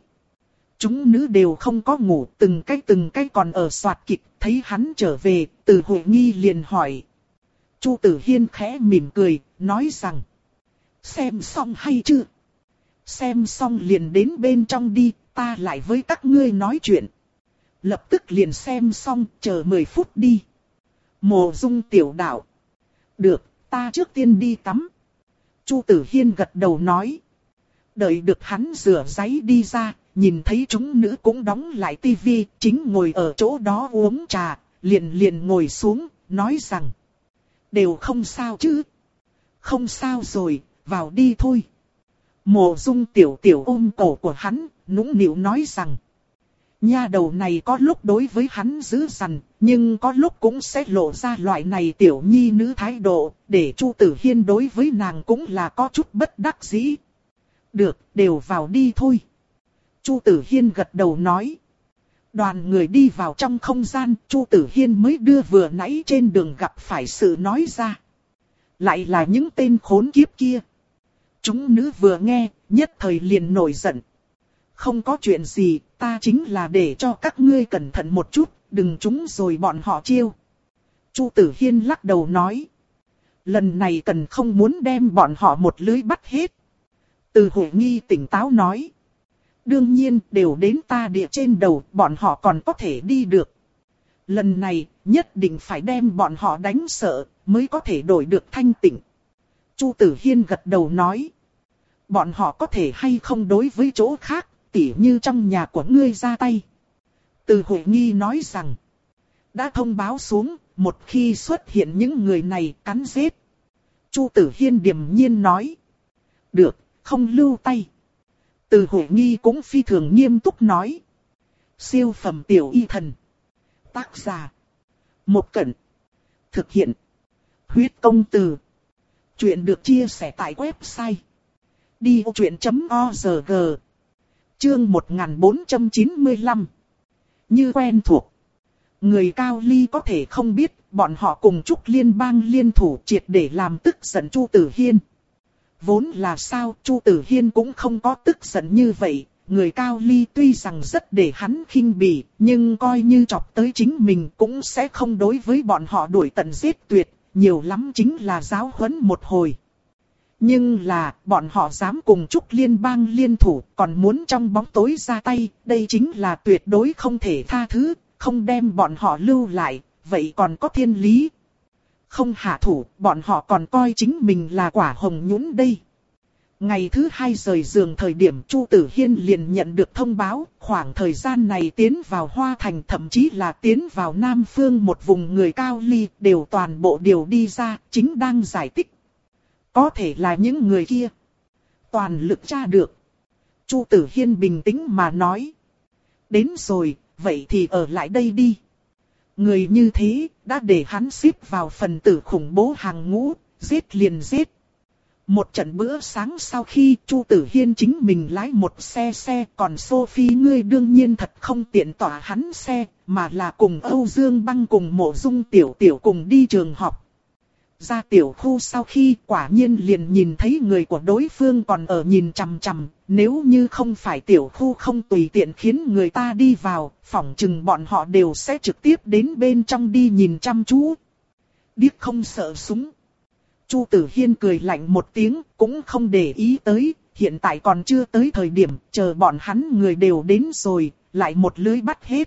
Chúng nữ đều không có ngủ, từng cái từng cái còn ở soạt kịch, thấy hắn trở về, Từ Hội Nghi liền hỏi. Chu Tử Hiên khẽ mỉm cười, nói rằng. Xem xong hay chưa? Xem xong liền đến bên trong đi, ta lại với các ngươi nói chuyện. Lập tức liền xem xong, chờ mười phút đi. Mộ Dung tiểu đạo. Được, ta trước tiên đi tắm. Chu Tử Hiên gật đầu nói. Đợi được hắn rửa giấy đi ra, nhìn thấy chúng nữ cũng đóng lại tivi, chính ngồi ở chỗ đó uống trà, liền liền ngồi xuống, nói rằng. Đều không sao chứ. Không sao rồi, vào đi thôi. Mộ Dung tiểu tiểu ôm cổ của hắn, nũng nịu nói rằng. Nha đầu này có lúc đối với hắn dữ dằn, nhưng có lúc cũng sẽ lộ ra loại này tiểu nhi nữ thái độ, để Chu Tử Hiên đối với nàng cũng là có chút bất đắc dĩ. Được, đều vào đi thôi. Chu Tử Hiên gật đầu nói. Đoàn người đi vào trong không gian, Chu Tử Hiên mới đưa vừa nãy trên đường gặp phải sự nói ra. Lại là những tên khốn kiếp kia. Chúng nữ vừa nghe, nhất thời liền nổi giận. Không có chuyện gì, ta chính là để cho các ngươi cẩn thận một chút, đừng trúng rồi bọn họ chiêu. Chu Tử Hiên lắc đầu nói. Lần này cần không muốn đem bọn họ một lưới bắt hết. Từ Hội Nghi tỉnh táo nói. Đương nhiên đều đến ta địa trên đầu, bọn họ còn có thể đi được. Lần này nhất định phải đem bọn họ đánh sợ, mới có thể đổi được thanh tịnh. Chu Tử Hiên gật đầu nói. Bọn họ có thể hay không đối với chỗ khác, tỉ như trong nhà của ngươi ra tay. Từ Hội Nghi nói rằng. Đã thông báo xuống, một khi xuất hiện những người này cắn giết. Chu Tử Hiên điềm nhiên nói. Được, không lưu tay. Từ Hội Nghi cũng phi thường nghiêm túc nói. Siêu phẩm tiểu y thần. Tác giả. Một Cẩn. Thực hiện. Huyết công từ. Chuyện được chia sẻ tại website. đi ô chuyện chấm org. Chương một nghìn bốn trăm chín mươi lăm. Như quen thuộc. Người Cao Ly có thể không biết, bọn họ cùng Trúc Liên bang liên thủ triệt để làm tức giận Chu Tử Hiên. Vốn là sao, Chu Tử Hiên cũng không có tức giận như vậy. Người Cao Ly tuy rằng rất để hắn khinh bỉ, nhưng coi như chọc tới chính mình cũng sẽ không đối với bọn họ đuổi tận giết tuyệt, nhiều lắm chính là giáo huấn một hồi. Nhưng là, bọn họ dám cùng Trúc Liên bang liên thủ, còn muốn trong bóng tối ra tay, đây chính là tuyệt đối không thể tha thứ, không đem bọn họ lưu lại, vậy còn có thiên lý. Không hạ thủ, bọn họ còn coi chính mình là quả hồng nhũn đây. Ngày thứ hai rời giường thời điểm Chu Tử Hiên liền nhận được thông báo, khoảng thời gian này tiến vào Hoa Thành thậm chí là tiến vào Nam Phương một vùng người Cao Ly đều toàn bộ đều đi ra, chính đang giải thích. Có thể là những người kia. Toàn lực tra được. Chu Tử Hiên bình tĩnh mà nói. Đến rồi, vậy thì ở lại đây đi. Người như thế, đã để hắn xếp vào phần tử khủng bố hàng ngũ, giết liền giết. Một trận bữa sáng sau khi Chu Tử Hiên chính mình lái một xe xe, còn Sophie ngươi đương nhiên thật không tiện tỏa hắn xe, mà là cùng Âu Dương Băng cùng Mộ Dung Tiểu Tiểu cùng đi trường học. Ra tiểu khu sau khi quả nhiên liền nhìn thấy người của đối phương còn ở nhìn chằm chằm, nếu như không phải tiểu khu không tùy tiện khiến người ta đi vào, phỏng chừng bọn họ đều sẽ trực tiếp đến bên trong đi nhìn chăm chú. Điếc không sợ súng. Chu Tử Hiên cười lạnh một tiếng, cũng không để ý tới, hiện tại còn chưa tới thời điểm, chờ bọn hắn người đều đến rồi, lại một lưới bắt hết.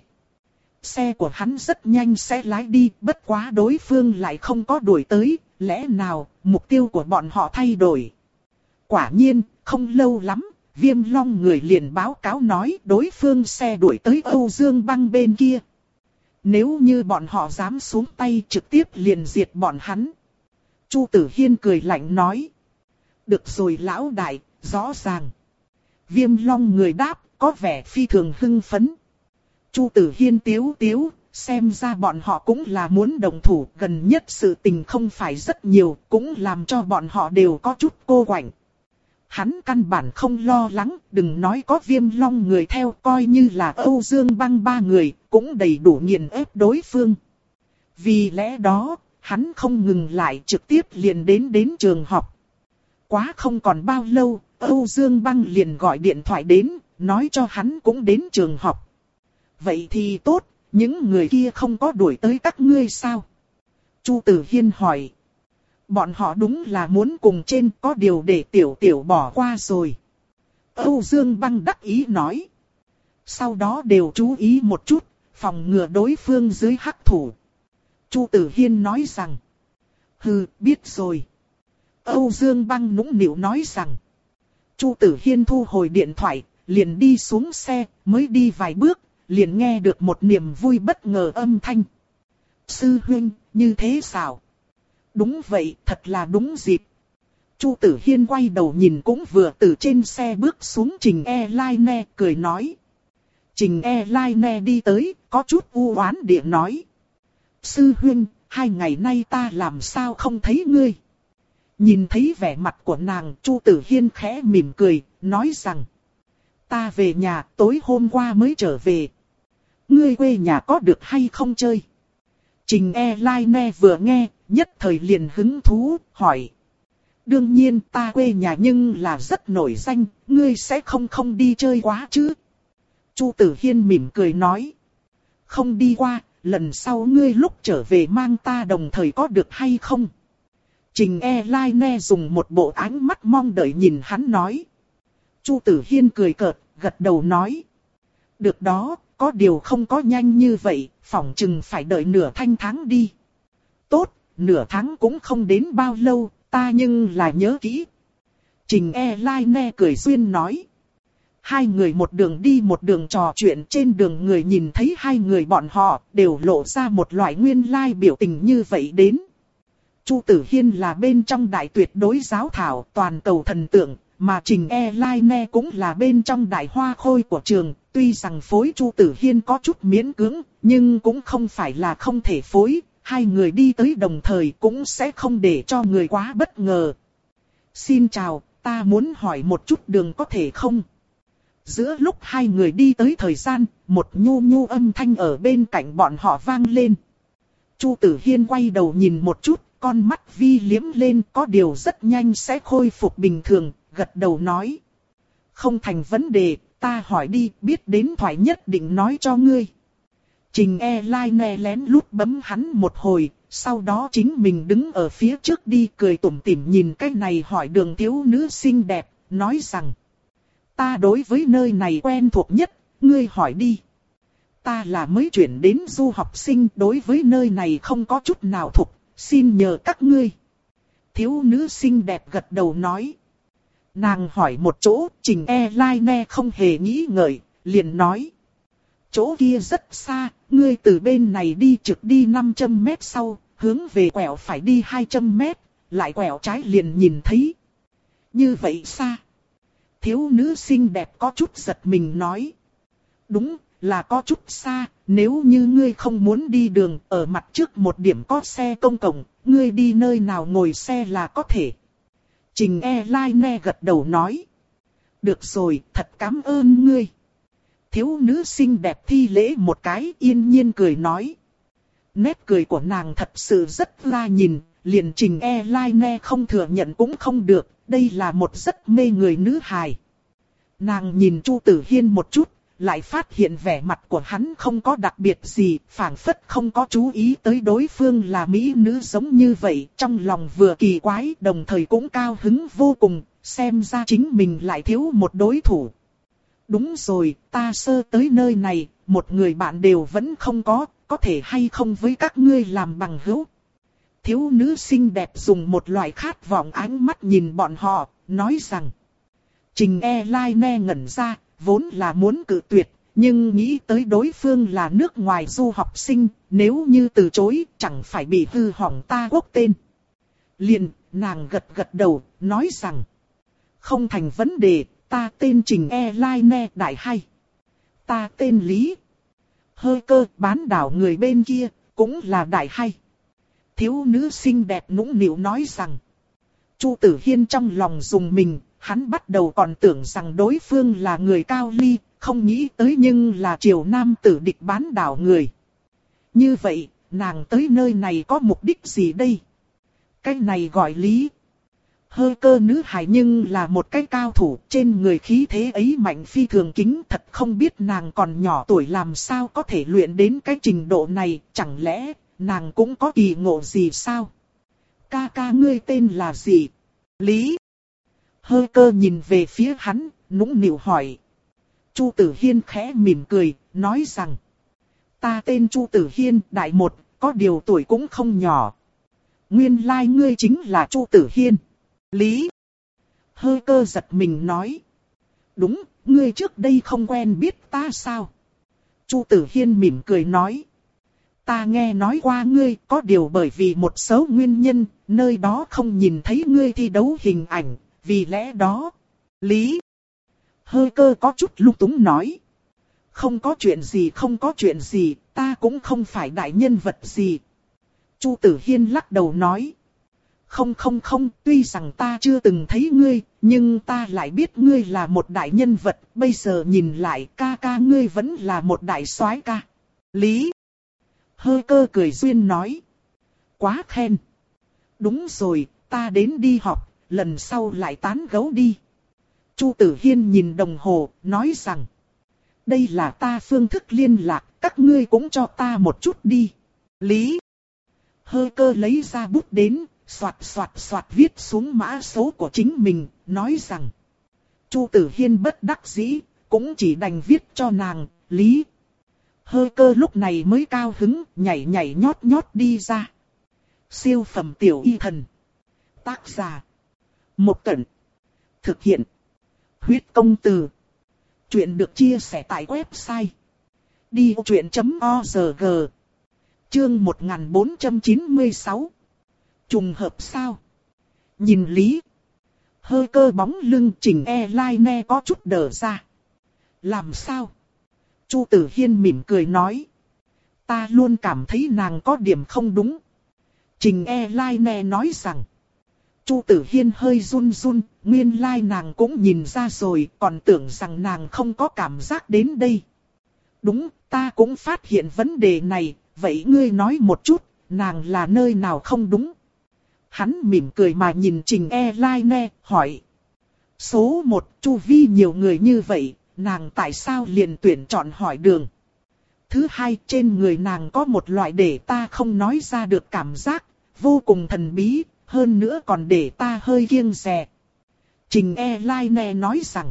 Xe của hắn rất nhanh sẽ lái đi, bất quá đối phương lại không có đuổi tới, lẽ nào mục tiêu của bọn họ thay đổi. Quả nhiên, không lâu lắm, Viêm Long người liền báo cáo nói đối phương xe đuổi tới Âu Dương Băng bên kia. Nếu như bọn họ dám xuống tay trực tiếp liền diệt bọn hắn. Chu Tử Hiên cười lạnh nói. Được rồi lão đại, rõ ràng. Viêm Long người đáp, có vẻ phi thường hưng phấn. Chu Tử Hiên tiếu tiếu, xem ra bọn họ cũng là muốn đồng thủ, gần nhất sự tình không phải rất nhiều, cũng làm cho bọn họ đều có chút cô quạnh. Hắn căn bản không lo lắng, đừng nói có Viêm Long người theo, coi như là Âu Dương Băng ba người, cũng đầy đủ nghiền ép đối phương. Vì lẽ đó, hắn không ngừng lại trực tiếp liền đến đến trường học. Quá không còn bao lâu, Âu Dương Băng liền gọi điện thoại đến, nói cho hắn cũng đến trường học. Vậy thì tốt, những người kia không có đuổi tới các ngươi sao? Chu Tử Hiên hỏi. Bọn họ đúng là muốn cùng trên, có điều để tiểu tiểu bỏ qua rồi. Âu Dương Băng đắc ý nói. Sau đó đều chú ý một chút, phòng ngừa đối phương dưới hắc thủ. Chu Tử Hiên nói rằng. Hừ, biết rồi. Âu Dương Băng nũng nịu nói rằng. Chu Tử Hiên thu hồi điện thoại, liền đi xuống xe, mới đi vài bước, liền nghe được một niềm vui bất ngờ âm thanh. Sư huynh, như thế sao? Đúng vậy, thật là đúng dịp. Chu Tử Hiên quay đầu nhìn cũng vừa từ trên xe bước xuống Trình Airline, cười nói. Trình Airline đi tới, có chút u oán địa nói. Sư huynh, hai ngày nay ta làm sao không thấy ngươi? Nhìn thấy vẻ mặt của nàng, Chu Tử Hiên khẽ mỉm cười, nói rằng. Ta về nhà, tối hôm qua mới trở về. Ngươi quê nhà có được hay không chơi? Trình Airline vừa nghe, nhất thời liền hứng thú, hỏi. Đương nhiên ta quê nhà nhưng là rất nổi danh, ngươi sẽ không không đi chơi quá chứ? Chu Tử Hiên mỉm cười nói. Không đi qua, lần sau ngươi lúc trở về mang ta đồng thời có được hay không? Trình Airline dùng một bộ ánh mắt mong đợi nhìn hắn nói. Chu Tử Hiên cười cợt, gật đầu nói. Được đó, có điều không có nhanh như vậy, phỏng chừng phải đợi nửa thanh tháng đi. Tốt, nửa tháng cũng không đến bao lâu, ta nhưng là nhớ kỹ. Trình Airline cười duyên nói. Hai người một đường đi một đường trò chuyện, trên đường người nhìn thấy hai người bọn họ đều lộ ra một loại nguyên lai biểu tình như vậy đến. Chu Tử Hiên là bên trong đại tuyệt đối giáo thảo toàn cầu thần tượng, mà Trình Airlines cũng là bên trong đại hoa khôi của trường. Tuy rằng phối Chu Tử Hiên có chút miễn cưỡng, nhưng cũng không phải là không thể phối. Hai người đi tới đồng thời cũng sẽ không để cho người quá bất ngờ. Xin chào, ta muốn hỏi một chút đường có thể không? Giữa lúc hai người đi tới thời gian, một nhu nhu âm thanh ở bên cạnh bọn họ vang lên. Chu Tử Hiên quay đầu nhìn một chút, con mắt vi liếm lên, có điều rất nhanh sẽ khôi phục bình thường, gật đầu nói. Không thành vấn đề, ta hỏi đi, biết đến thoại nhất định nói cho ngươi. Trình Airlines lén lút bấm hắn một hồi, sau đó chính mình đứng ở phía trước đi cười tủm tỉm nhìn cái này hỏi đường thiếu nữ xinh đẹp, nói rằng. Ta đối với nơi này quen thuộc nhất, ngươi hỏi đi. Ta là mới chuyển đến du học sinh, đối với nơi này không có chút nào thuộc, xin nhờ các ngươi. Thiếu nữ xinh đẹp gật đầu nói. Nàng hỏi một chỗ, Trình Airlines không hề nghĩ ngợi, liền nói. Chỗ kia rất xa, ngươi từ bên này đi trực đi năm trăm mét sau, hướng về quẹo phải đi hai trăm mét, lại quẹo trái liền nhìn thấy. Như vậy xa. Thiếu nữ xinh đẹp có chút giật mình nói. Đúng, là có chút xa, nếu như ngươi không muốn đi đường, ở mặt trước một điểm có xe công cộng, ngươi đi nơi nào ngồi xe là có thể. Trình Airlines gật đầu nói. Được rồi, thật cảm ơn ngươi. Thiếu nữ xinh đẹp thi lễ một cái, yên nhiên cười nói. Nét cười của nàng thật sự rất la nhìn, liền Trình Airlines không thừa nhận cũng không được, đây là một rất mê người nữ hài. Nàng nhìn Chu Tử Hiên một chút, lại phát hiện vẻ mặt của hắn không có đặc biệt gì, phảng phất không có chú ý tới đối phương là mỹ nữ giống như vậy, trong lòng vừa kỳ quái đồng thời cũng cao hứng vô cùng, xem ra chính mình lại thiếu một đối thủ. Đúng rồi, ta sơ tới nơi này, một người bạn đều vẫn không có, có thể hay không với các ngươi làm bằng hữu. Thiếu nữ xinh đẹp dùng một loại khát vọng ánh mắt nhìn bọn họ, nói rằng. Trình Airlines ngẩn ra, vốn là muốn cự tuyệt, nhưng nghĩ tới đối phương là nước ngoài du học sinh, nếu như từ chối, chẳng phải bị hư hỏng ta quốc tên. Liền, nàng gật gật đầu, nói rằng. Không thành vấn đề, ta tên Trình Airlines đại hay. Ta tên Lý. Hơi cơ bán đảo người bên kia, cũng là đại hay. Thiếu nữ xinh đẹp nũng nịu nói rằng. Chu Tử Hiên trong lòng dùng mình, hắn bắt đầu còn tưởng rằng đối phương là người Cao Ly, không nghĩ tới nhưng là Triều Nam tử địch bán đảo người. Như vậy, nàng tới nơi này có mục đích gì đây? Cái này gọi Lý. Hơi cơ nữ hài nhưng là một cái cao thủ, trên người khí thế ấy mạnh phi thường kính, thật không biết nàng còn nhỏ tuổi làm sao có thể luyện đến cái trình độ này, chẳng lẽ nàng cũng có kỳ ngộ gì sao? Ca ca ngươi tên là gì? Lý. Hơi cơ nhìn về phía hắn, nũng nịu hỏi. Chu Tử Hiên khẽ mỉm cười, nói rằng. Ta tên Chu Tử Hiên, đại một, có điều tuổi cũng không nhỏ. Nguyên lai ngươi chính là Chu Tử Hiên. Lý. Hơi cơ giật mình nói. Đúng, ngươi trước đây không quen biết ta sao? Chu Tử Hiên mỉm cười nói. Ta nghe nói qua ngươi, có điều bởi vì một số nguyên nhân, nơi đó không nhìn thấy ngươi thi đấu hình ảnh, vì lẽ đó. Lý. Hơi cơ có chút lung túng nói. Không có chuyện gì không có chuyện gì, ta cũng không phải đại nhân vật gì. Chu Tử Hiên lắc đầu nói. Không không không, tuy rằng ta chưa từng thấy ngươi, nhưng ta lại biết ngươi là một đại nhân vật, bây giờ nhìn lại ca ca ngươi vẫn là một đại soái ca. Lý. Hơi cơ cười duyên nói. Quá khen. Đúng rồi, ta đến đi học, lần sau lại tán gẫu đi. Chu Tử Hiên nhìn đồng hồ, nói rằng. Đây là ta phương thức liên lạc, các ngươi cũng cho ta một chút đi. Lý. Hơi cơ lấy ra bút đến, soạt soạt soạt viết xuống mã số của chính mình, nói rằng. Chu Tử Hiên bất đắc dĩ, cũng chỉ đành viết cho nàng, Lý. Hơi cơ lúc này mới cao hứng, nhảy nhảy nhót nhót đi ra. Siêu phẩm tiểu y thần. Tác giả. Một Cẩn. Thực hiện. Huyết công từ. Chuyện được chia sẻ tại website đi vô chuyện chấm org. Chương một nghìn bốn trăm chín mươi sáu. Trùng hợp sao? Nhìn Lý. Hơi cơ bóng lưng Trình Airline có chút đờ ra. Làm sao? Chu Tử Hiên mỉm cười nói. Ta luôn cảm thấy nàng có điểm không đúng. Trình Airline nói rằng. Chu Tử Hiên hơi run run, nguyên lai like nàng cũng nhìn ra rồi, còn tưởng rằng nàng không có cảm giác đến đây. Đúng, ta cũng phát hiện vấn đề này, vậy ngươi nói một chút, nàng là nơi nào không đúng? Hắn mỉm cười mà nhìn Trình Airline, hỏi. Số một, chu vi nhiều người như vậy, nàng tại sao liền tuyển chọn hỏi đường? Thứ hai, trên người nàng có một loại để ta không nói ra được cảm giác, vô cùng thần bí, hơn nữa còn để ta hơi kiêng dè. Trình Airline nói rằng.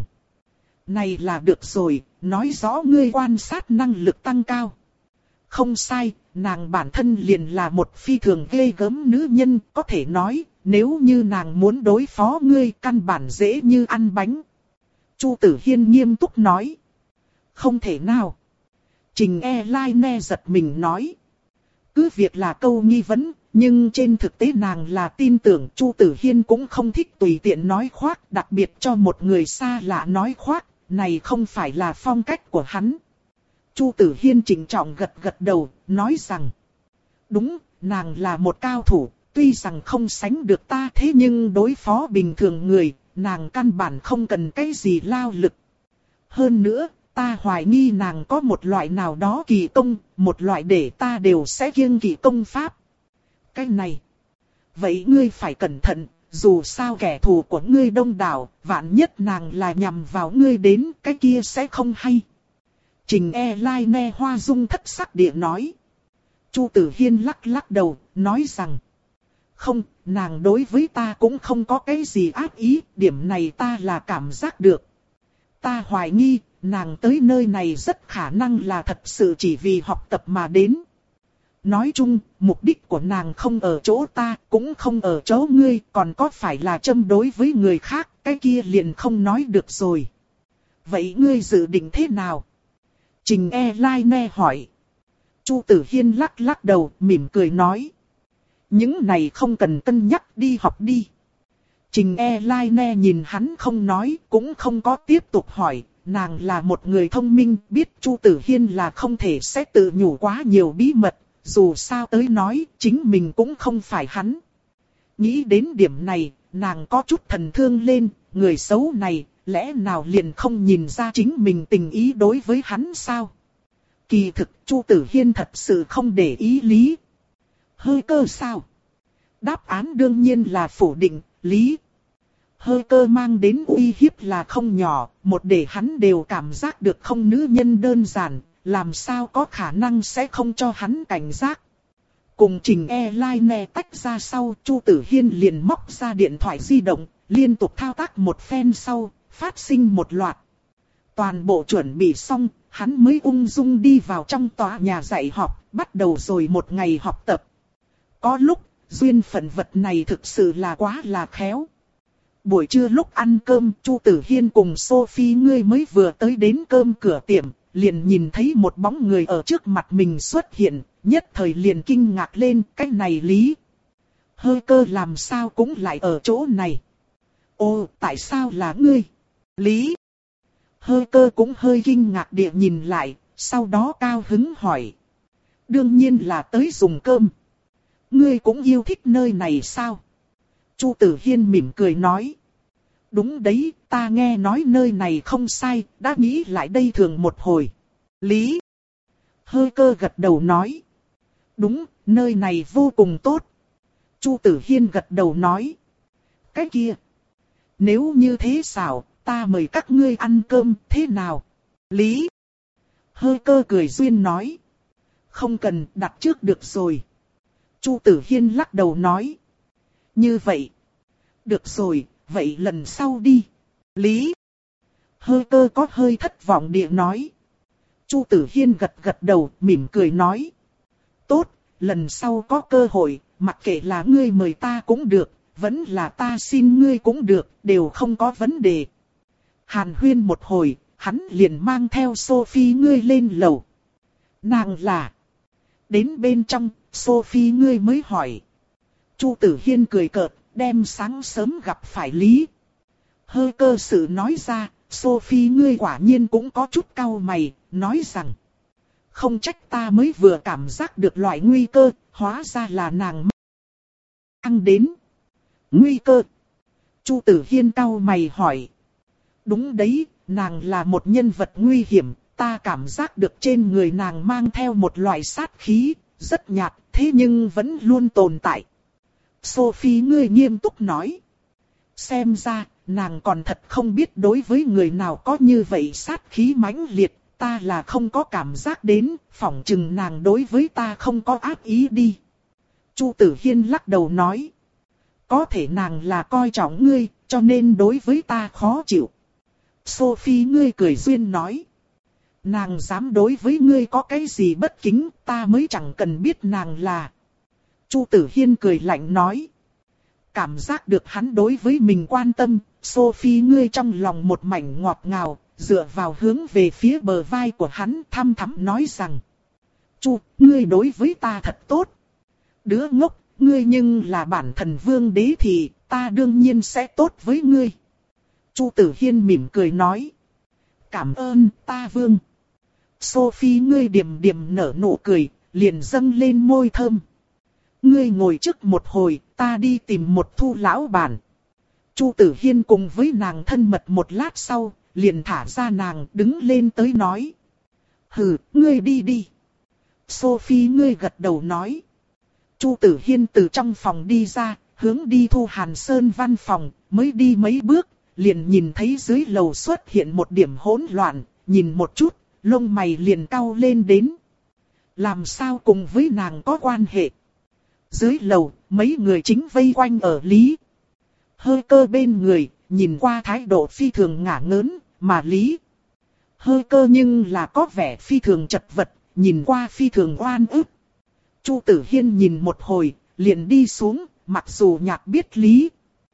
Này là được rồi, nói rõ ngươi quan sát năng lực tăng cao. Không sai, nàng bản thân liền là một phi thường ghê gớm nữ nhân, có thể nói, nếu như nàng muốn đối phó ngươi căn bản dễ như ăn bánh. Chu Tử Hiên nghiêm túc nói. Không thể nào. Trình Airline giật mình nói. Cứ việc là câu nghi vấn, nhưng trên thực tế nàng là tin tưởng. Chu Tử Hiên cũng không thích tùy tiện nói khoác, đặc biệt cho một người xa lạ nói khoác, này không phải là phong cách của hắn. Chu Tử Hiên trịnh trọng gật gật đầu, nói rằng. Đúng, nàng là một cao thủ, tuy rằng không sánh được ta thế nhưng đối phó bình thường người, nàng căn bản không cần cái gì lao lực. Hơn nữa, ta hoài nghi nàng có một loại nào đó kỳ công, một loại để ta đều sẽ kiêng kỵ công pháp. Cái này. Vậy ngươi phải cẩn thận, dù sao kẻ thù của ngươi đông đảo, vạn nhất nàng là nhằm vào ngươi đến, cái kia sẽ không hay. Trình Airline hoa dung thất sắc địa nói. Chu Tử Hiên lắc lắc đầu, nói rằng. Không, nàng đối với ta cũng không có cái gì ác ý, điểm này ta là cảm giác được. Ta hoài nghi, nàng tới nơi này rất khả năng là thật sự chỉ vì học tập mà đến. Nói chung, mục đích của nàng không ở chỗ ta, cũng không ở chỗ ngươi, còn có phải là châm đối với người khác, cái kia liền không nói được rồi. Vậy ngươi dự định thế nào? Trình Airline hỏi. Chu Tử Hiên lắc lắc đầu, mỉm cười nói. Những này không cần cân nhắc, đi học đi. Trình Airline nhìn hắn không nói, cũng không có tiếp tục hỏi. Nàng là một người thông minh, biết Chu Tử Hiên là không thể sẽ tự nhủ quá nhiều bí mật. Dù sao tới nói, chính mình cũng không phải hắn. Nghĩ đến điểm này, nàng có chút thần thương lên, người xấu này, lẽ nào liền không nhìn ra chính mình tình ý đối với hắn sao? Kỳ thực, Chu Tử Hiên thật sự không để ý Lý. Hơi cơ sao? Đáp án đương nhiên là phủ định, Lý. Hơi cơ mang đến uy hiếp là không nhỏ, một để hắn đều cảm giác được không nữ nhân đơn giản. Làm sao có khả năng sẽ không cho hắn cảnh giác. Cùng Trình Airline tách ra sau, Chu Tử Hiên liền móc ra điện thoại di động, liên tục thao tác một phen sau, phát sinh một loạt. Toàn bộ chuẩn bị xong, hắn mới ung dung đi vào trong tòa nhà dạy học, bắt đầu rồi một ngày học tập. Có lúc, duyên phận vật này thực sự là quá là khéo. Buổi trưa lúc ăn cơm, Chu Tử Hiên cùng Sophie ngươi mới vừa tới đến cơm cửa tiệm. Liền nhìn thấy một bóng người ở trước mặt mình xuất hiện, nhất thời liền kinh ngạc lên, cái này Lý. Hơi cơ làm sao cũng lại ở chỗ này. Ô, tại sao là ngươi? Lý. Hơi cơ cũng hơi kinh ngạc địa nhìn lại, sau đó cao hứng hỏi. Đương nhiên là tới dùng cơm. Ngươi cũng yêu thích nơi này sao? Chu Tử Hiên mỉm cười nói. Đúng đấy, ta nghe nói nơi này không sai, đã nghĩ lại đây thường một hồi. Lý. Hơi cơ gật đầu nói. Đúng, nơi này vô cùng tốt. Chu Tử Hiên gật đầu nói. Cái kia. Nếu như thế xảo, ta mời các ngươi ăn cơm, thế nào? Lý. Hơi cơ cười duyên nói. Không cần, đặt trước được rồi. Chu Tử Hiên lắc đầu nói. Như vậy. Được rồi. Vậy lần sau đi. Lý. Hơi cơ có hơi thất vọng địa nói. Chu Tử Hiên gật gật đầu, mỉm cười nói. Tốt, lần sau có cơ hội, mặc kệ là ngươi mời ta cũng được, vẫn là ta xin ngươi cũng được, đều không có vấn đề. Hàn huyên một hồi, hắn liền mang theo Sophie ngươi lên lầu. Nàng là. Đến bên trong, Sophie ngươi mới hỏi. Chu Tử Hiên cười cợt, đem sáng sớm gặp phải Lý Hơi Cơ sự nói ra. Sophie ngươi quả nhiên cũng có chút cau mày, nói rằng. Không trách ta mới vừa cảm giác được loại nguy cơ, hóa ra là nàng mang đến. Nguy cơ? Chu Tử Hiên cau mày hỏi. Đúng đấy, nàng là một nhân vật nguy hiểm, ta cảm giác được trên người nàng mang theo một loại sát khí, rất nhạt, thế nhưng vẫn luôn tồn tại. Sophie ngươi nghiêm túc nói. Xem ra, nàng còn thật không biết đối với người nào có như vậy sát khí mãnh liệt, ta là không có cảm giác đến, phỏng chừng nàng đối với ta không có ác ý đi. Chu Tử Hiên lắc đầu nói. Có thể nàng là coi trọng ngươi, cho nên đối với ta khó chịu. Sophie ngươi cười duyên nói. Nàng dám đối với ngươi có cái gì bất kính, ta mới chẳng cần biết nàng là. Chu Tử Hiên cười lạnh nói. Cảm giác được hắn đối với mình quan tâm, Sophie ngươi trong lòng một mảnh ngọt ngào, dựa vào hướng về phía bờ vai của hắn thăm thắm nói rằng. Chu, ngươi đối với ta thật tốt. Đứa ngốc, ngươi nhưng là bản thần vương đế thì, ta đương nhiên sẽ tốt với ngươi. Chu Tử Hiên mỉm cười nói. Cảm ơn, ta vương. Sophie ngươi điềm điềm nở nụ cười, liền dâng lên môi thơm. Ngươi ngồi trước một hồi, ta đi tìm một thu lão bản. Chu Tử Hiên cùng với nàng thân mật một lát sau, liền thả ra nàng đứng lên tới nói. Hừ, ngươi đi đi. Sophie ngươi gật đầu nói. Chu Tử Hiên từ trong phòng đi ra, hướng đi Thu Hàn Sơn văn phòng, mới đi mấy bước, liền nhìn thấy dưới lầu xuất hiện một điểm hỗn loạn, nhìn một chút, lông mày liền cau lên đến. Làm sao cùng với nàng có quan hệ? Dưới lầu, mấy người chính vây quanh ở Lý Hơi Cơ bên người, nhìn qua thái độ phi thường ngả ngớn, mà Lý Hơi Cơ nhưng là có vẻ phi thường chật vật, nhìn qua phi thường oan ức. Chu Tử Hiên nhìn một hồi, liền đi xuống, mặc dù nhạc biết Lý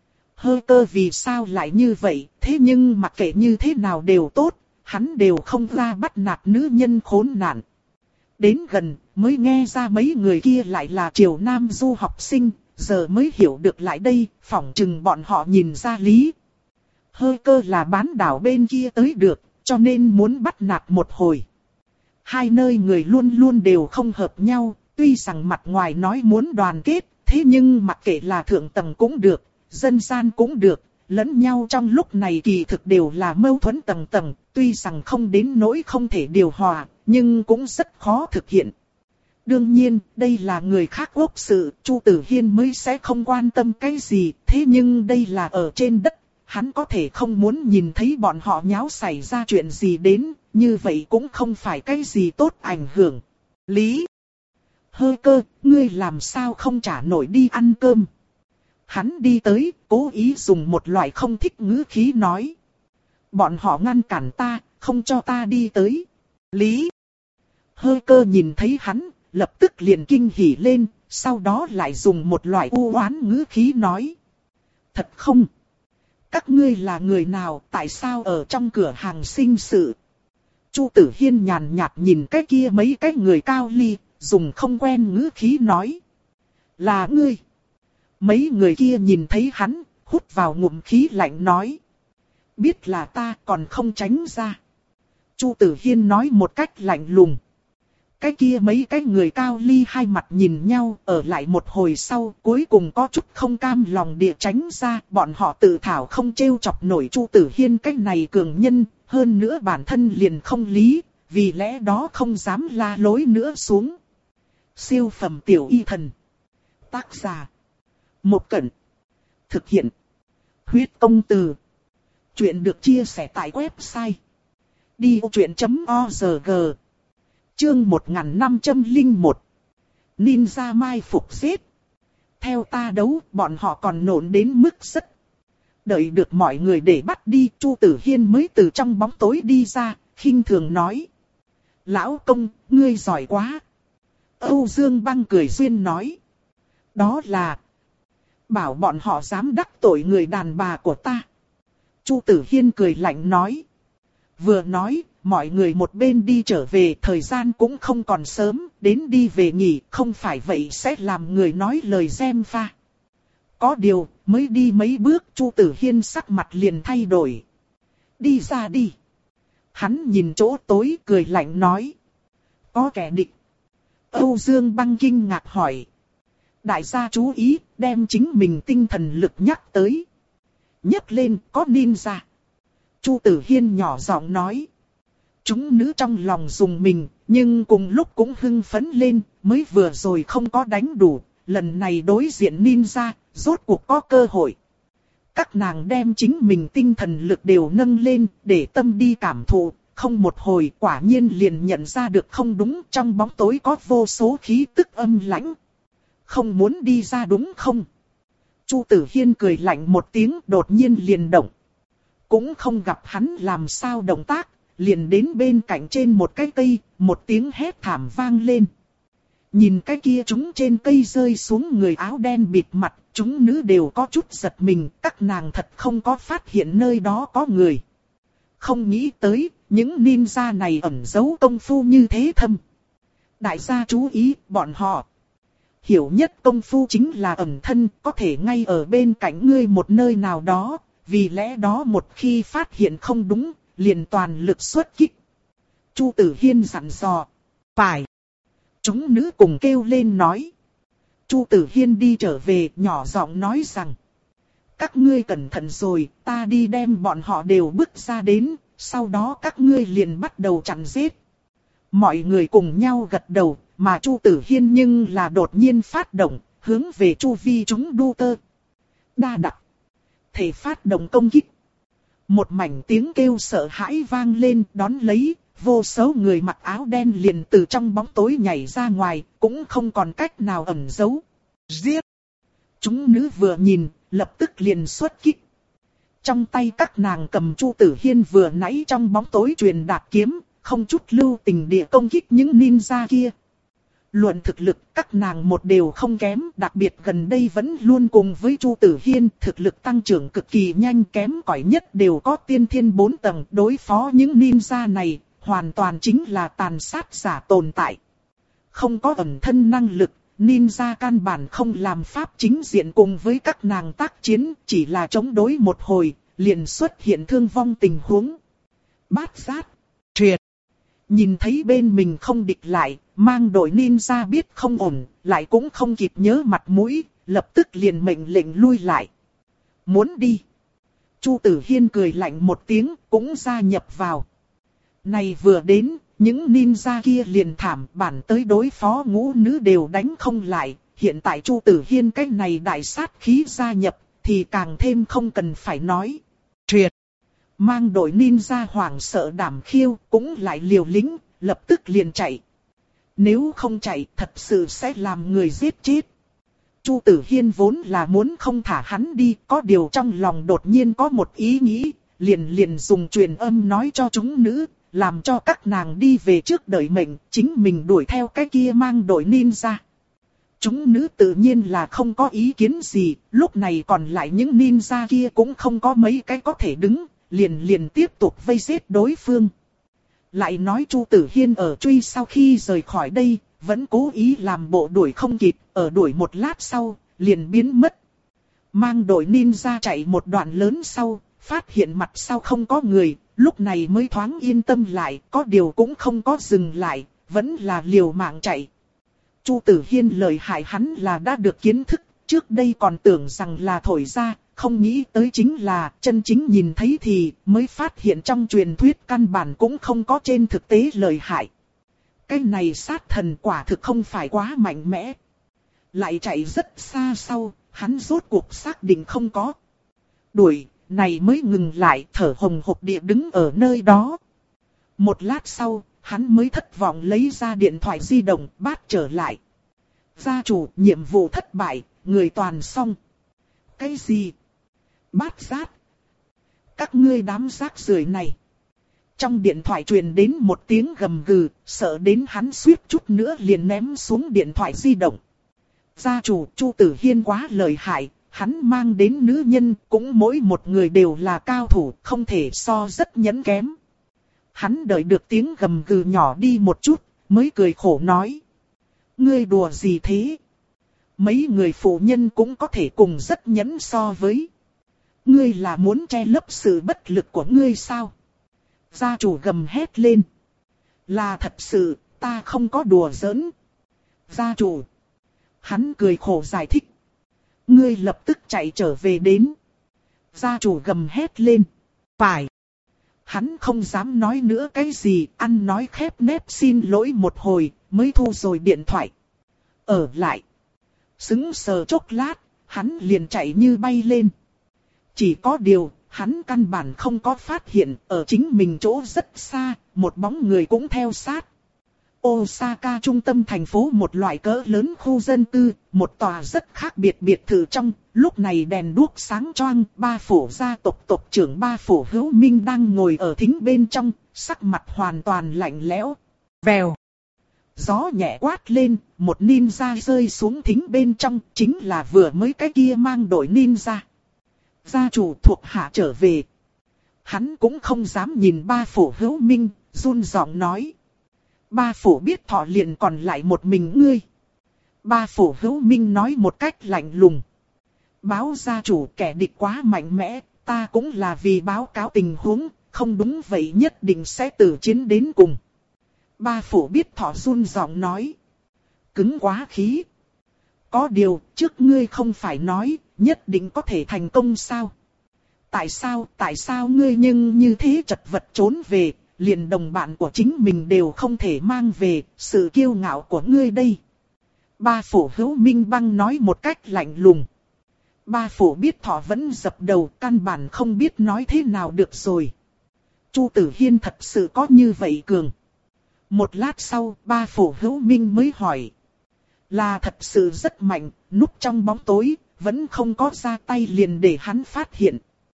Hơi Cơ vì sao lại như vậy, thế nhưng mặc kệ như thế nào đều tốt, hắn đều không ra bắt nạt nữ nhân khốn nạn. Đến gần, mới nghe ra mấy người kia lại là Triều Nam du học sinh, giờ mới hiểu được lại đây, phỏng chừng bọn họ nhìn ra Lý Hơi Cơ là bán đảo bên kia tới được, cho nên muốn bắt nạt một hồi. Hai nơi người luôn luôn đều không hợp nhau, tuy rằng mặt ngoài nói muốn đoàn kết, thế nhưng mặc kệ là thượng tầng cũng được, dân gian cũng được, lẫn nhau trong lúc này kỳ thực đều là mâu thuẫn tầng tầng, tuy rằng không đến nỗi không thể điều hòa, nhưng cũng rất khó thực hiện. Đương nhiên, đây là người khác quốc sự, Chu Tử Hiên mới sẽ không quan tâm cái gì, thế nhưng đây là ở trên đất, hắn có thể không muốn nhìn thấy bọn họ nháo xảy ra chuyện gì đến, như vậy cũng không phải cái gì tốt ảnh hưởng. Lý Hơi Cơ, ngươi làm sao không trả nổi đi ăn cơm? Hắn đi tới, cố ý dùng một loại không thích ngữ khí nói. Bọn họ ngăn cản ta, không cho ta đi tới. Lý Hơi Cơ nhìn thấy hắn, lập tức liền kinh hỉ lên, sau đó lại dùng một loại u oán ngữ khí nói. Thật không? Các ngươi là người nào, tại sao ở trong cửa hàng sinh sự? Chu Tử Hiên nhàn nhạt nhìn cái kia mấy cái người cao ly, dùng không quen ngữ khí nói. Là ngươi. Mấy người kia nhìn thấy hắn, hút vào ngụm khí lạnh nói. Biết là ta còn không tránh ra. Chu Tử Hiên nói một cách lạnh lùng. Cái kia mấy cái người cao ly hai mặt nhìn nhau, ở lại một hồi sau, cuối cùng có chút không cam lòng địa tránh ra, bọn họ tự thảo không trêu chọc nổi Chu Tử Hiên cái này cường nhân, hơn nữa bản thân liền không lý, vì lẽ đó không dám la lối nữa xuống. Siêu phẩm tiểu y thần. Tác giả Một Cẩn. Thực hiện Huyết Công Từ. Chuyện được chia sẻ tại website đi ô chuyện chấm org. Chương một nghìn năm trăm lẻ một. Ninja mai phục giết. Theo ta đấu, bọn họ còn nổn đến mức rất. Đợi được mọi người để bắt đi, Chu Tử Hiên mới từ trong bóng tối đi ra, khinh thường nói. Lão công, ngươi giỏi quá. Âu Dương Băng cười duyên nói. Đó là. Bảo bọn họ dám đắc tội người đàn bà của ta. Chu Tử Hiên cười lạnh nói. vừa nói, mọi người một bên đi trở về, thời gian cũng không còn sớm, đến đi về nghỉ, không phải vậy sẽ làm người nói lời gièm pha. Có điều, mới đi mấy bước, Chu Tử Hiên sắc mặt liền thay đổi. Đi ra đi. Hắn nhìn chỗ tối cười lạnh nói. Có kẻ địch. Âu Dương Băng kinh ngạc hỏi. Đại gia chú ý, đem chính mình tinh thần lực nhắc tới. Nhắc lên, có ninja. Chu Tử Hiên nhỏ giọng nói. Chúng nữ trong lòng dùng mình, nhưng cùng lúc cũng hưng phấn lên, mới vừa rồi không có đánh đủ, lần này đối diện ninja, rốt cuộc có cơ hội. Các nàng đem chính mình tinh thần lực đều nâng lên, để tâm đi cảm thụ, không một hồi quả nhiên liền nhận ra được không đúng, trong bóng tối có vô số khí tức âm lãnh. Không muốn đi ra đúng không? Chu Tử Hiên cười lạnh một tiếng, đột nhiên liền động. Cũng không gặp hắn làm sao động tác, liền đến bên cạnh trên một cái cây, một tiếng hét thảm vang lên. Nhìn cái kia chúng trên cây rơi xuống người áo đen bịt mặt, chúng nữ đều có chút giật mình, các nàng thật không có phát hiện nơi đó có người. Không nghĩ tới, những ninja này ẩn giấu công phu như thế thâm. Đại gia chú ý, bọn họ hiểu nhất công phu chính là ẩn thân, có thể ngay ở bên cạnh ngươi một nơi nào đó, vì lẽ đó một khi phát hiện không đúng, liền toàn lực xuất kích. Chu Tử Hiên dặn dò. Phải. Chúng nữ cùng kêu lên nói. Chu Tử Hiên đi trở về nhỏ giọng nói rằng. Các ngươi cẩn thận rồi, ta đi đem bọn họ đều bước ra đến, sau đó các ngươi liền bắt đầu chặn giết. Mọi người cùng nhau gật đầu, mà Chu Tử Hiên nhưng là đột nhiên phát động, hướng về chu vi chúng đu tơ. Đa đặc. Thể phát động công kích. Một mảnh tiếng kêu sợ hãi vang lên, đón lấy, vô số người mặc áo đen liền từ trong bóng tối nhảy ra ngoài, cũng không còn cách nào ẩn giấu. Giết! Chúng nữ vừa nhìn, lập tức liền xuất kích. Trong tay các nàng cầm Chu Tử Hiên vừa nãy trong bóng tối truyền đạt kiếm, không chút lưu tình địa công kích những ninja kia. Luận thực lực, các nàng một đều không kém, đặc biệt gần đây vẫn luôn cùng với Chu Tử Hiên, thực lực tăng trưởng cực kỳ nhanh, kém cỏi nhất đều có tiên thiên bốn tầng, đối phó những ninja này, hoàn toàn chính là tàn sát giả tồn tại. Không có ẩn thân năng lực, ninja căn bản không làm pháp chính diện cùng với các nàng tác chiến, chỉ là chống đối một hồi, liền xuất hiện thương vong tình huống. Bát sát, triệt. Nhìn thấy bên mình không địch lại, mang đội ninja biết không ổn, lại cũng không kịp nhớ mặt mũi, lập tức liền mệnh lệnh lui lại. Muốn đi. Chu Tử Hiên cười lạnh một tiếng, cũng gia nhập vào. Này vừa đến, những ninja kia liền thảm, bản tới đối phó ngũ nữ đều đánh không lại, hiện tại Chu Tử Hiên cái này đại sát khí gia nhập, thì càng thêm không cần phải nói. Triệt. Mang đội ninja hoảng sợ đảm khiêu, cũng lại liều lĩnh, lập tức liền chạy. Nếu không chạy, thật sự sẽ làm người giết chết. Chu Tử Hiên vốn là muốn không thả hắn đi, có điều trong lòng đột nhiên có một ý nghĩ, liền liền dùng truyền âm nói cho chúng nữ, làm cho các nàng đi về trước đợi mệnh, chính mình đuổi theo cái kia mang đội ninja. Chúng nữ tự nhiên là không có ý kiến gì, lúc này còn lại những ninja kia cũng không có mấy cái có thể đứng, liền liền tiếp tục vây giết đối phương. Lại nói Chu Tử Hiên ở truy sau khi rời khỏi đây, vẫn cố ý làm bộ đuổi không kịp, ở đuổi một lát sau, liền biến mất. Mang đội ninja chạy một đoạn lớn sau, phát hiện mặt sau không có người, lúc này mới thoáng yên tâm lại, có điều cũng không có dừng lại, vẫn là liều mạng chạy. Chu Tử Hiên lời hại hắn là đã được kiến thức, trước đây còn tưởng rằng là thổi ra, không nghĩ tới chính là chân chính nhìn thấy thì mới phát hiện trong truyền thuyết căn bản cũng không có trên thực tế lời hại. Cái này sát thần quả thực không phải quá mạnh mẽ. Lại chạy rất xa sau, hắn rốt cuộc xác định không có. Đuổi, này mới ngừng lại thở hồng hộc địa đứng ở nơi đó. Một lát sau, hắn mới thất vọng lấy ra điện thoại di động bắt trở lại. Gia chủ, nhiệm vụ thất bại, người toàn xong. Cái gì? Bát giác. Các ngươi đám rác rưởi này. Trong điện thoại truyền đến một tiếng gầm gừ, sợ đến hắn suýt chút nữa liền ném xuống điện thoại di động. Gia chủ, Chu Tử Hiên quá lợi hại, hắn mang đến nữ nhân cũng mỗi một người đều là cao thủ, không thể so rất nhẫn kém. Hắn đợi được tiếng gầm gừ nhỏ đi một chút, mới cười khổ nói. Ngươi đùa gì thế? Mấy người phụ nhân cũng có thể cùng rất nhẫn so với. Ngươi là muốn che lấp sự bất lực của ngươi sao? Gia chủ gầm hét lên. Là thật sự, ta không có đùa giỡn. Gia chủ. Hắn cười khổ giải thích. Ngươi lập tức chạy trở về đến. Gia chủ gầm hét lên. Phải. Hắn không dám nói nữa cái gì, ăn nói khép nép xin lỗi một hồi, mới thu rồi điện thoại. Ở lại. Sững sờ chốc lát, hắn liền chạy như bay lên. Chỉ có điều, hắn căn bản không có phát hiện, ở chính mình chỗ rất xa, một bóng người cũng theo sát. Osaka trung tâm thành phố một loại cỡ lớn khu dân cư, một tòa rất khác biệt biệt thự trong, lúc này đèn đuốc sáng choang, ba phủ gia tộc tộc trưởng ba phủ Hữu Minh đang ngồi ở thính bên trong, sắc mặt hoàn toàn lạnh lẽo. Vèo. Gió nhẹ quát lên, một ninja rơi xuống thính bên trong, chính là vừa mới cái kia mang đội ninja. Gia chủ thuộc hạ trở về. Hắn cũng không dám nhìn ba phủ Hữu Minh, run giọng nói. Ba phủ biết thọ liền còn lại một mình ngươi. Ba phủ Hữu Minh nói một cách lạnh lùng. Báo gia chủ kẻ địch quá mạnh mẽ, ta cũng là vì báo cáo tình huống, không đúng vậy nhất định sẽ tử chiến đến cùng. Ba phủ biết thọ run giọng nói. Cứng quá khí. Có điều, trước ngươi không phải nói, nhất định có thể thành công sao? Tại sao, tại sao ngươi nhưng như thế chật vật trốn về, liền đồng bạn của chính mình đều không thể mang về, sự kiêu ngạo của ngươi đây. Ba phủ Hữu Minh Băng nói một cách lạnh lùng. Ba phủ biết thọ vẫn dập đầu, căn bản không biết nói thế nào được rồi. Chu Tử Hiên thật sự có như vậy cường. Một lát sau, ba phủ Hữu Minh mới hỏi. Là thật sự rất mạnh, núp trong bóng tối, vẫn không có ra tay liền để hắn phát hiện.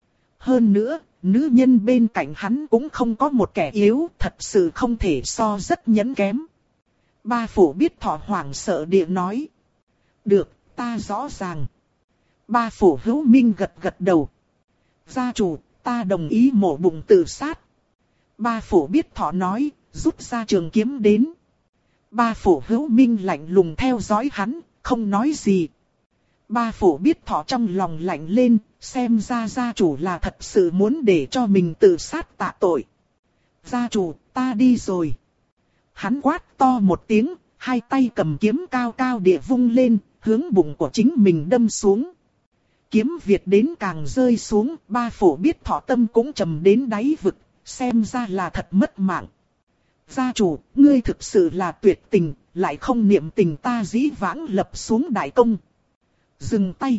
Hơn nữa, nữ nhân bên cạnh hắn cũng không có một kẻ yếu, thật sự không thể so rất nhẫn kém. Ba phủ biết thọ hoảng sợ địa nói. Được, ta rõ ràng. Ba phủ Hữu Minh gật gật đầu. Gia chủ, ta đồng ý mổ bụng tự sát. Ba phủ biết thọ nói, rút ra trường kiếm đến. Ba phủ Hữu Minh lạnh lùng theo dõi hắn, không nói gì. Ba phủ biết thọ trong lòng lạnh lên, xem ra gia chủ là thật sự muốn để cho mình tự sát tạ tội. Gia chủ, ta đi rồi. Hắn quát to một tiếng, hai tay cầm kiếm cao cao địa vung lên, hướng bụng của chính mình đâm xuống. Kiếm Việt đến càng rơi xuống, ba phủ biết thọ tâm cũng trầm đến đáy vực, xem ra là thật mất mạng. Gia chủ, ngươi thực sự là tuyệt tình, lại không niệm tình ta dĩ vãng lập xuống đại công. Dừng tay.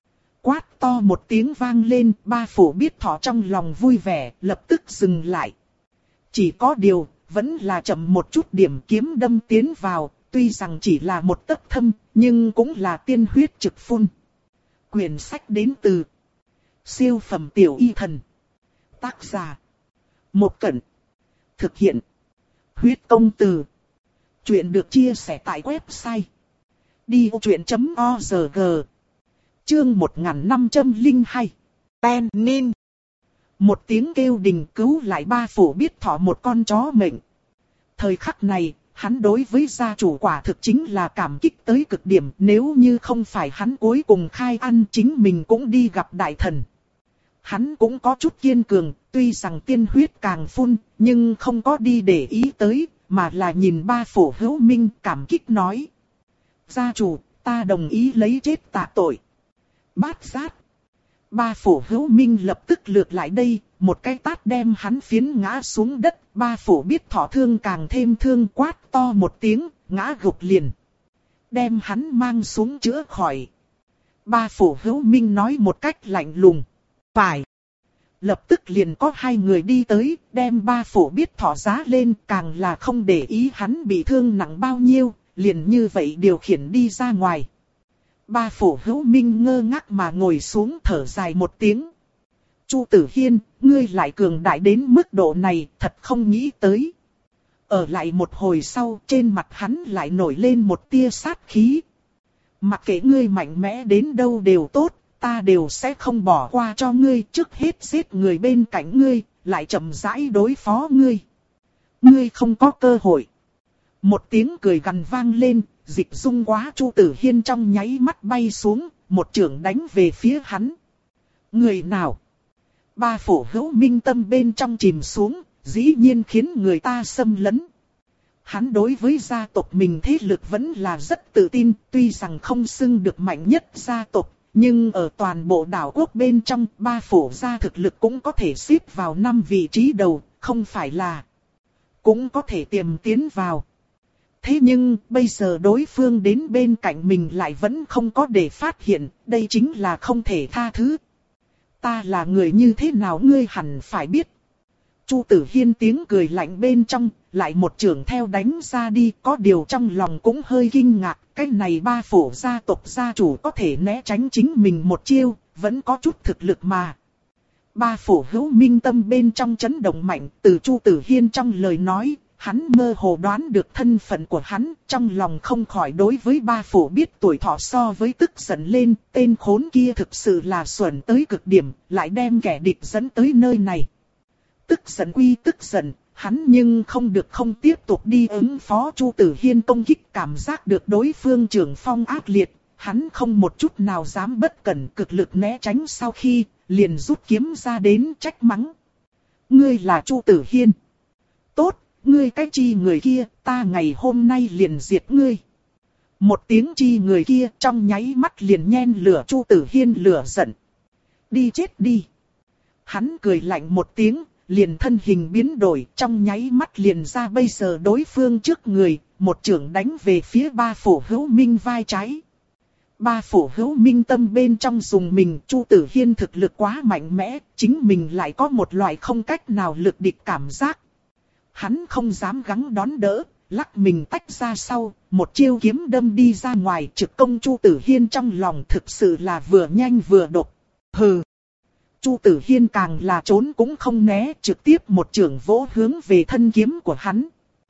Quát to một tiếng vang lên, ba phủ biết thọ trong lòng vui vẻ, lập tức dừng lại. Chỉ có điều, vẫn là chậm một chút điểm kiếm đâm tiến vào, tuy rằng chỉ là một tấc thâm, nhưng cũng là tiên huyết trực phun. Quyển sách đến từ Siêu phẩm tiểu y thần. Tác giả Một Cẩn. Thực hiện Huyết Công Từ. Chuyện được chia sẻ tại website đi ô chuyện chấm org. Chương một nghìn năm trăm lẻ hai. Ten Nin. Một tiếng kêu đình cứu lại ba phủ biết thọ một con chó mệnh. Thời khắc này, hắn đối với gia chủ quả thực chính là cảm kích tới cực điểm. Nếu như không phải hắn cuối cùng khai ăn, chính mình cũng đi gặp đại thần. Hắn cũng có chút kiên cường, tuy rằng tiên huyết càng phun, nhưng không có đi để ý tới, mà là nhìn ba phủ Hữu Minh cảm kích nói. Gia chủ, ta đồng ý lấy chết tạ tội. Bát sát. Ba phủ Hữu Minh lập tức lược lại đây, một cái tát đem hắn phiến ngã xuống đất. Ba phủ biết thọ thương càng thêm thương, quát to một tiếng, ngã gục liền. Đem hắn mang xuống chữa khỏi. Ba phủ Hữu Minh nói một cách lạnh lùng. Phải. Lập tức liền có hai người đi tới, đem ba phủ biết thọ giá lên, càng là không để ý hắn bị thương nặng bao nhiêu, liền như vậy điều khiển đi ra ngoài. Ba phủ Hữu Minh ngơ ngác mà ngồi xuống thở dài một tiếng. Chu Tử Hiên, ngươi lại cường đại đến mức độ này, thật không nghĩ tới. Ở lại một hồi sau, trên mặt hắn lại nổi lên một tia sát khí. Mặc kệ ngươi mạnh mẽ đến đâu đều tốt, ta đều sẽ không bỏ qua cho ngươi, trước hết giết người bên cạnh ngươi, lại chậm rãi đối phó ngươi. ngươi không có cơ hội. Một tiếng cười gằn vang lên, Dịch Dung quá Chu Tử Hiên trong nháy mắt bay xuống, một chưởng đánh về phía hắn. Người nào? Ba Phổ Hữu Minh tâm bên trong chìm xuống, dĩ nhiên khiến người ta xâm lấn. Hắn đối với gia tộc mình thế lực vẫn là rất tự tin, tuy rằng không xưng được mạnh nhất gia tộc, nhưng ở toàn bộ đảo quốc bên trong, ba Phổ gia thực lực cũng có thể xếp vào năm vị trí đầu, không phải là cũng có thể tiềm tiến vào. Thế nhưng, bây giờ đối phương đến bên cạnh mình lại vẫn không có để phát hiện, đây chính là không thể tha thứ. Ta là người như thế nào ngươi hẳn phải biết. Chu Tử Hiên tiếng cười lạnh bên trong, lại một chưởng theo đánh ra đi, có điều trong lòng cũng hơi kinh ngạc, cái này ba Phổ gia tộc gia chủ có thể né tránh chính mình một chiêu, vẫn có chút thực lực mà. Ba Phổ Hữu Minh tâm bên trong chấn động mạnh, từ Chu Tử Hiên trong lời nói, hắn mơ hồ đoán được thân phận của hắn, trong lòng không khỏi đối với ba Phổ biết tuổi thọ so với tức giận lên, tên khốn kia thực sự là xuẩn tới cực điểm, lại đem kẻ địch dẫn tới nơi này. Tức giận quy tức giận, hắn nhưng không được không tiếp tục đi ứng phó Chu Tử Hiên công kích, cảm giác được đối phương trưởng phong ác liệt, hắn không một chút nào dám bất cẩn, cực lực né tránh, sau khi liền rút kiếm ra đến trách mắng. Ngươi là Chu Tử Hiên. Tốt, ngươi cái chi người kia, ta ngày hôm nay liền diệt ngươi. Một tiếng chi người kia trong nháy mắt liền nhen lửa Chu Tử Hiên lửa giận. Đi chết đi. Hắn cười lạnh một tiếng, liền thân hình biến đổi, trong nháy mắt liền ra bây giờ đối phương trước người, một chưởng đánh về phía ba Phổ Hữu Minh vai trái. Ba Phổ Hữu Minh tâm bên trong dùng mình, Chu Tử Hiên thực lực quá mạnh mẽ, chính mình lại có một loại không cách nào lực địch cảm giác. Hắn không dám gắng đón đỡ, lắc mình tách ra sau, một chiêu kiếm đâm đi ra ngoài, trực công Chu Tử Hiên trong lòng thực sự là vừa nhanh vừa độc. Hừ. Chu Tử Hiên càng là trốn cũng không né, trực tiếp một chưởng vỗ hướng về thân kiếm của hắn.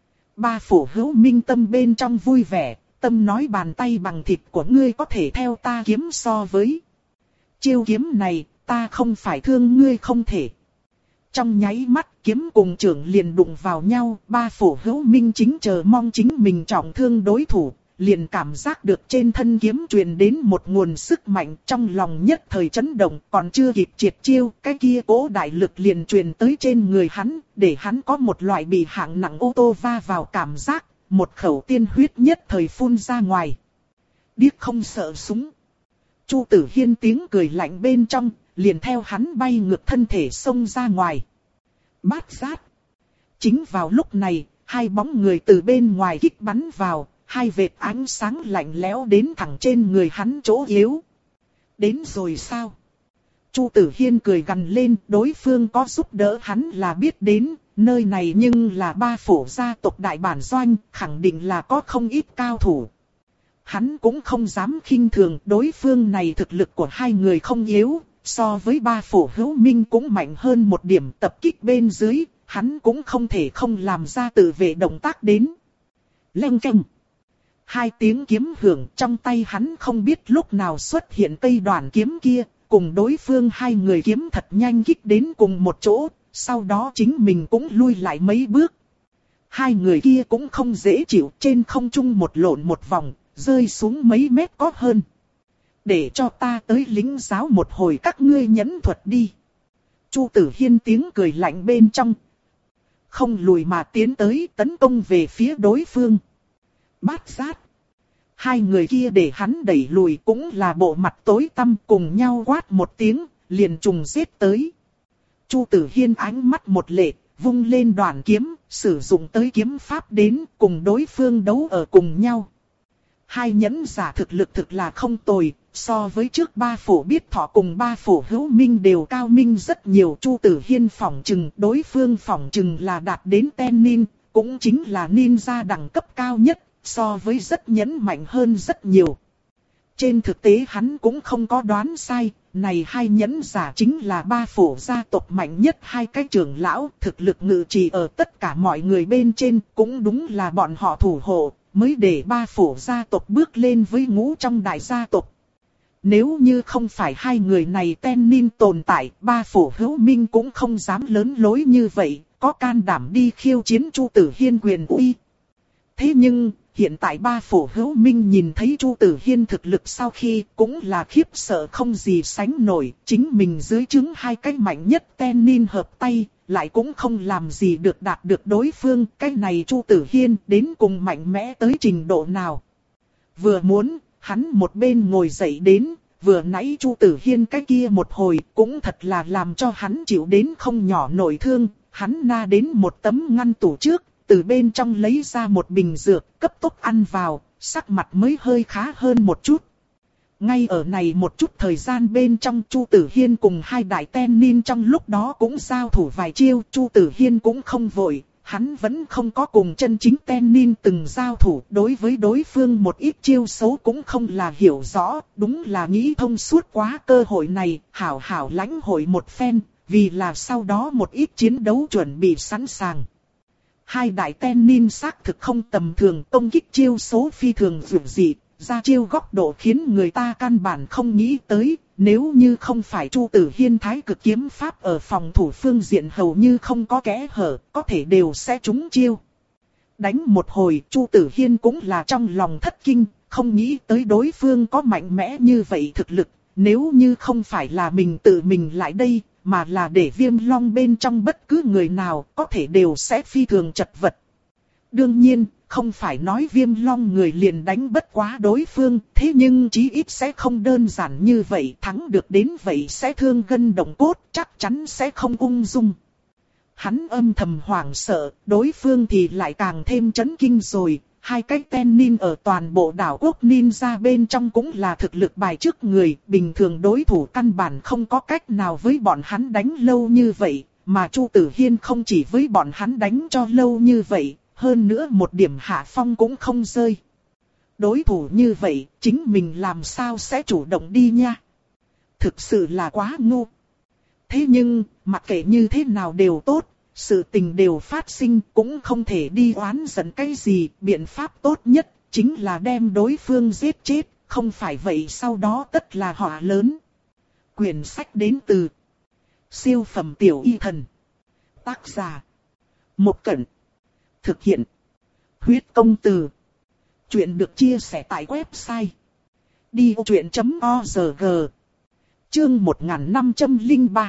Ba Phổ Hữu Minh tâm bên trong vui vẻ, tâm nói bàn tay bằng thịt của ngươi có thể theo ta kiếm so với. Chiêu kiếm này, ta không phải thương ngươi không thể. Trong nháy mắt kiếm cùng chưởng liền đụng vào nhau, ba Phổ Hữu Minh chính chờ mong chính mình trọng thương đối thủ, liền cảm giác được trên thân kiếm truyền đến một nguồn sức mạnh, trong lòng nhất thời chấn động, còn chưa kịp triệt chiêu, cái kia cố đại lực liền truyền tới trên người hắn, để hắn có một loại bị hạng nặng ô tô va vào cảm giác, một khẩu tiên huyết nhất thời phun ra ngoài. Điếc không sợ súng. Chu Tử Hiên tiếng cười lạnh bên trong, liền theo hắn bay ngược thân thể xông ra ngoài. Bát giác. Chính vào lúc này, hai bóng người từ bên ngoài kích bắn vào, hai vệt ánh sáng lạnh lẽo đến thẳng trên người hắn chỗ yếu. Đến rồi sao? Chu Tử Hiên cười gằn lên, đối phương có giúp đỡ hắn là biết đến, nơi này nhưng là ba Phổ gia tộc đại bản doanh, khẳng định là có không ít cao thủ. Hắn cũng không dám khinh thường, đối phương này thực lực của hai người không yếu, so với ba Phổ Hữu Minh cũng mạnh hơn một điểm, tập kích bên dưới, hắn cũng không thể không làm ra tự vệ động tác đến. Leng keng. Hai tiếng kiếm hưởng, trong tay hắn không biết lúc nào xuất hiện cây đoàn kiếm kia, cùng đối phương hai người kiếm thật nhanh kích đến cùng một chỗ, sau đó chính mình cũng lui lại mấy bước. Hai người kia cũng không dễ chịu, trên không trung một lộn một vòng, rơi xuống mấy mét có hơn. Để cho ta tới lĩnh giáo một hồi các ngươi nhẫn thuật đi. Chu Tử Hiên tiếng cười lạnh bên trong. Không lùi mà tiến tới tấn công về phía đối phương. Bát giác. Hai người kia để hắn đẩy lùi cũng là bộ mặt tối tăm, cùng nhau quát một tiếng, liền trùng giết tới. Chu Tử Hiên ánh mắt một lệ, vung lên đoàn kiếm, sử dụng tới kiếm pháp đến cùng đối phương đấu ở cùng nhau. Hai nhẫn giả thực lực thực là không tồi, so với trước ba Phổ biết thọ cùng ba Phổ Hữu Minh đều cao minh rất nhiều. Chu Tử Hiên phỏng chừng đối phương phỏng chừng là đạt đến ten nin, cũng chính là ninja đẳng cấp cao nhất, so với rất nhẫn mạnh hơn rất nhiều. Trên thực tế hắn cũng không có đoán sai, này hai nhẫn giả chính là ba Phổ gia tộc mạnh nhất hai cái trưởng lão, thực lực ngự trị ở tất cả mọi người bên trên, cũng đúng là bọn họ thủ hộ, mới để ba Phổ gia tộc bước lên với ngũ trong đại gia tộc. Nếu như không phải hai người này ten nin tồn tại, ba Phổ Hữu Minh cũng không dám lớn lối như vậy, có can đảm đi khiêu chiến Chu Tử Hiên quyền uy. Thế nhưng, hiện tại ba phổ hữu minh nhìn thấy Chu Tử Hiên thực lực sau khi cũng là khiếp sợ không gì sánh nổi, chính mình dưới trướng hai cái mạnh nhất ten nin hợp tay, lại cũng không làm gì được đạt được đối phương, cái này Chu Tử Hiên đến cùng mạnh mẽ tới trình độ nào. Vừa muốn, hắn một bên ngồi dậy đến, vừa nãy Chu Tử Hiên cái kia một hồi cũng thật là làm cho hắn chịu đến không nhỏ nổi thương, hắn na đến một tấm ngăn tủ trước, từ bên trong lấy ra một bình dược, cấp tốc ăn vào, sắc mặt mới hơi khá hơn một chút. Ngay ở này một chút thời gian bên trong Chu Tử Hiên cùng hai đại ten nin trong lúc đó cũng giao thủ vài chiêu, Chu Tử Hiên cũng không vội, hắn vẫn không có cùng chân chính ten nin từng giao thủ, đối với đối phương một ít chiêu xấu cũng không là hiểu rõ, đúng là nghĩ thông suốt quá cơ hội này, hảo hảo lãnh hội một phen, vì là sau đó một ít chiến đấu chuẩn bị sẵn sàng. Hai đại ten nin xác thực không tầm thường, công kích chiêu số phi thường vượt dị, ra chiêu góc độ khiến người ta căn bản không nghĩ tới, nếu như không phải Chu Tử Hiên thái cực kiếm pháp ở phòng thủ phương diện hầu như không có kẽ hở, có thể đều sẽ trúng chiêu. Đánh một hồi, Chu Tử Hiên cũng là trong lòng thất kinh, không nghĩ tới đối phương có mạnh mẽ như vậy thực lực, nếu như không phải là mình tự mình lại đây, mà là để Viêm Long bên trong bất cứ người nào có thể đều sẽ phi thường chật vật. Đương nhiên, không phải nói Viêm Long người liền đánh bất quá đối phương, thế nhưng chí ít sẽ không đơn giản như vậy, thắng được đến vậy sẽ thương gân động cốt, chắc chắn sẽ không ung dung. Hắn âm thầm hoảng sợ, đối phương thì lại càng thêm chấn kinh rồi. Hai cái ten nin ở toàn bộ đảo quốc ninja bên trong cũng là thực lực bài trước người, bình thường đối thủ căn bản không có cách nào với bọn hắn đánh lâu như vậy, mà Chu Tử Hiên không chỉ với bọn hắn đánh cho lâu như vậy, hơn nữa một điểm hạ phong cũng không rơi. Đối thủ như vậy, chính mình làm sao sẽ chủ động đi nha? Thực sự là quá ngu. Thế nhưng, mặc kệ như thế nào đều tốt. Sự tình đều phát sinh cũng không thể đi oán giận cái gì, biện pháp tốt nhất chính là đem đối phương giết chết, không phải vậy sau đó tất là họa lớn. Quyển sách đến từ Siêu phẩm tiểu y thần. Tác giả Một Cẩn. Thực hiện Huyết Công Từ. Chuyện được chia sẻ tại website đi vô chuyện chấm org. Chương một nghìn năm trăm lẻ ba.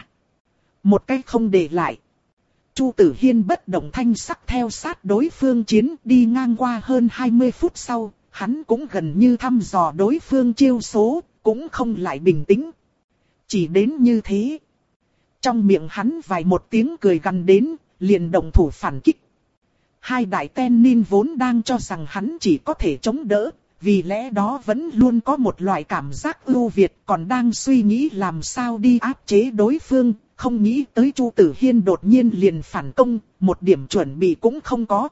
Một cách không để lại. Chu Tử Hiên bất động thanh sắc theo sát đối phương chiến, đi ngang qua hơn hai mươi phút sau, hắn cũng gần như thăm dò đối phương chiêu số, cũng không lại bình tĩnh. Chỉ đến như thế. Trong miệng hắn vài một tiếng cười gằn đến, liền động thủ phản kích. Hai đại ten nin vốn đang cho rằng hắn chỉ có thể chống đỡ, vì lẽ đó vẫn luôn có một loại cảm giác ưu việt, còn đang suy nghĩ làm sao đi áp chế đối phương. Không nghĩ tới Chu Tử Hiên đột nhiên liền phản công, một điểm chuẩn bị cũng không có.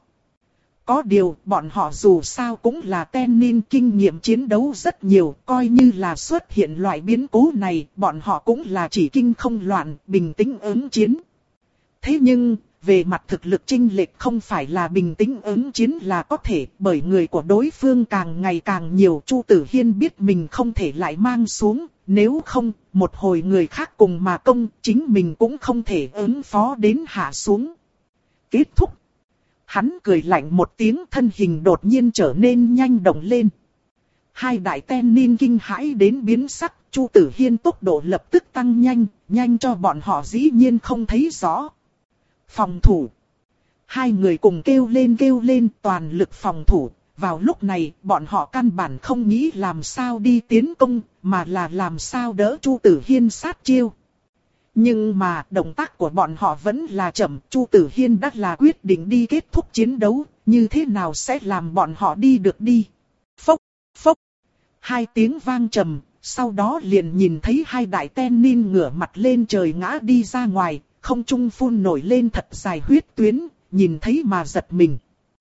Có điều, bọn họ dù sao cũng là ten nin kinh nghiệm chiến đấu rất nhiều, coi như là xuất hiện loại biến cố này, bọn họ cũng là chỉ kinh không loạn, bình tĩnh ứng chiến. Thế nhưng, về mặt thực lực chênh lệch không phải là bình tĩnh ứng chiến là có thể, bởi người của đối phương càng ngày càng nhiều. Chu Tử Hiên biết mình không thể lại mang xuống, nếu không, một hồi người khác cùng mà công, chính mình cũng không thể ứng phó đến hạ xuống. Kết thúc. Hắn cười lạnh một tiếng, thân hình đột nhiên trở nên nhanh động lên. Hai đại ten nin kinh hãi đến biến sắc, Chu Tử Hiên tốc độ lập tức tăng nhanh, nhanh cho bọn họ dĩ nhiên không thấy rõ. Phòng thủ. Hai người cùng kêu lên kêu lên toàn lực phòng thủ. Vào lúc này, bọn họ căn bản không nghĩ làm sao đi tiến công, mà là làm sao đỡ Chu Tử Hiên sát chiêu. Nhưng mà, động tác của bọn họ vẫn là chậm, Chu Tử Hiên đã là quyết định đi kết thúc chiến đấu, như thế nào sẽ làm bọn họ đi được đi. Phốc, phốc. Hai tiếng vang trầm, sau đó liền nhìn thấy hai đại ten nin ngửa mặt lên trời ngã đi ra ngoài, không trung phun nổi lên thật dài huyết tuyến, nhìn thấy mà giật mình.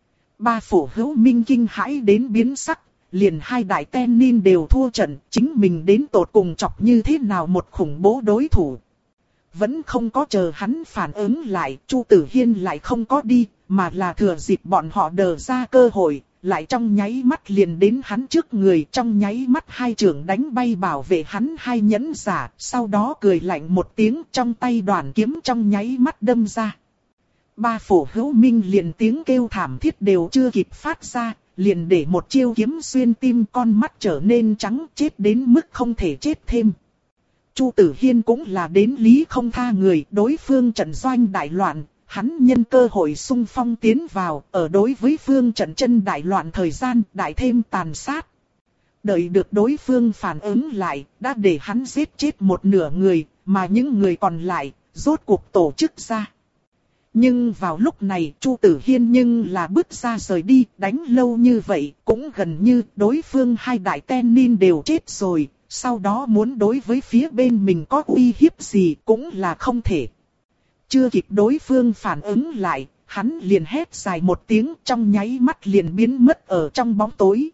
Ba phổ hữu minh kinh hãi đến biến sắc, liền hai đại ten nin đều thua trận, chính mình đến tột cùng chọc như thế nào một khủng bố đối thủ. Vẫn không có chờ hắn phản ứng lại, Chu Tử Hiên lại không có đi, mà là thừa dịp bọn họ đờ ra cơ hội, lại trong nháy mắt liền đến hắn trước người, trong nháy mắt hai trưởng đánh bay bảo vệ hắn hai nhẫn giả, sau đó cười lạnh một tiếng, trong tay đoàn kiếm trong nháy mắt đâm ra. Ba phổ hữu minh liền tiếng kêu thảm thiết đều chưa kịp phát ra, liền để một chiêu kiếm xuyên tim, con mắt trở nên trắng, chết đến mức không thể chết thêm. Chu Tử Hiên cũng là đến lý không tha người, đối phương trận doanh đại loạn, hắn nhân cơ hội xung phong tiến vào, ở đối với phương trận chân đại loạn thời gian, đại thêm tàn sát. Đợi được đối phương phản ứng lại, đã để hắn giết chết một nửa người, mà những người còn lại, rốt cuộc tổ chức ra. Nhưng vào lúc này, Chu Tử Hiên nhưng là bước ra rời đi, đánh lâu như vậy, cũng gần như đối phương hai đại ten nin đều chết rồi, sau đó muốn đối với phía bên mình có uy hiếp gì cũng là không thể. Chưa kịp đối phương phản ứng lại, hắn liền hét dài một tiếng, trong nháy mắt liền biến mất ở trong bóng tối.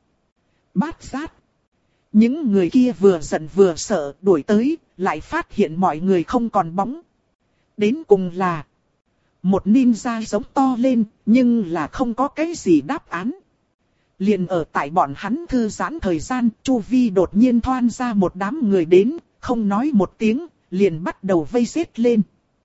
Bát sát. Những người kia vừa giận vừa sợ đuổi tới, lại phát hiện mọi người không còn bóng. Đến cùng là một ninja giống to lên, nhưng là không có cái gì đáp án. Liền ở tại bọn hắn thư giãn thời gian, chu vi đột nhiên thoan ra một đám người đến, không nói một tiếng, liền bắt đầu vây giết lên.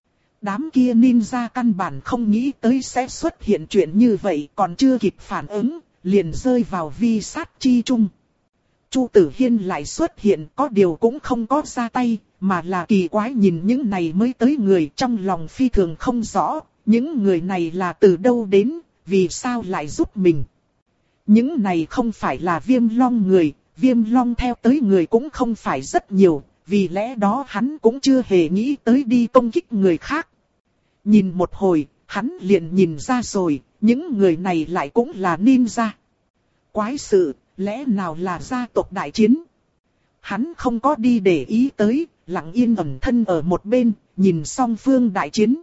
Đám kia ninja căn bản không nghĩ tới sẽ xuất hiện chuyện như vậy, còn chưa kịp phản ứng, liền rơi vào vi sát chi chung. Chu Tử Hiên lại xuất hiện, có điều cũng không có ra tay, mà là kỳ quái nhìn những này mới tới người, trong lòng phi thường không rõ, những người này là từ đâu đến, vì sao lại giúp mình. Những này không phải là Viêm Long người, Viêm Long theo tới người cũng không phải rất nhiều, vì lẽ đó hắn cũng chưa hề nghĩ tới đi công kích người khác. Nhìn một hồi, hắn liền nhìn ra rồi, những người này lại cũng là ninja. Quái sự, lẽ nào là gia tộc đại chiến? Hắn không có đi để ý tới, lặng yên ẩn thân ở một bên, nhìn song phương đại chiến.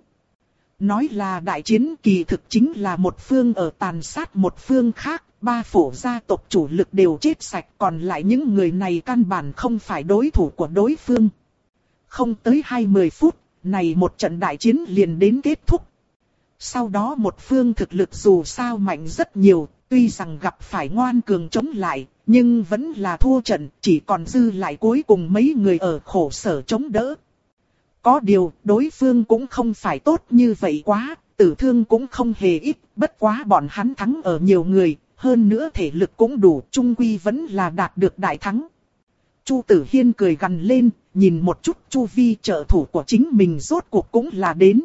Nói là đại chiến kỳ thực chính là một phương ở tàn sát một phương khác, ba phổ gia tộc chủ lực đều chết sạch, còn lại những người này căn bản không phải đối thủ của đối phương. Không tới hai mươi phút, này một trận đại chiến liền đến kết thúc. Sau đó một phương thực lực dù sao mạnh rất nhiều, tuy rằng gặp phải ngoan cường chống lại, nhưng vẫn là thua trận, chỉ còn dư lại cuối cùng mấy người ở khổ sở chống đỡ. Có điều, đối phương cũng không phải tốt như vậy quá, tử thương cũng không hề ít, bất quá bọn hắn thắng ở nhiều người, hơn nữa thể lực cũng đủ, chung quy vẫn là đạt được đại thắng. Chu Tử Hiên cười gằn lên, nhìn một chút chu vi trợ thủ của chính mình rốt cuộc cũng là đến.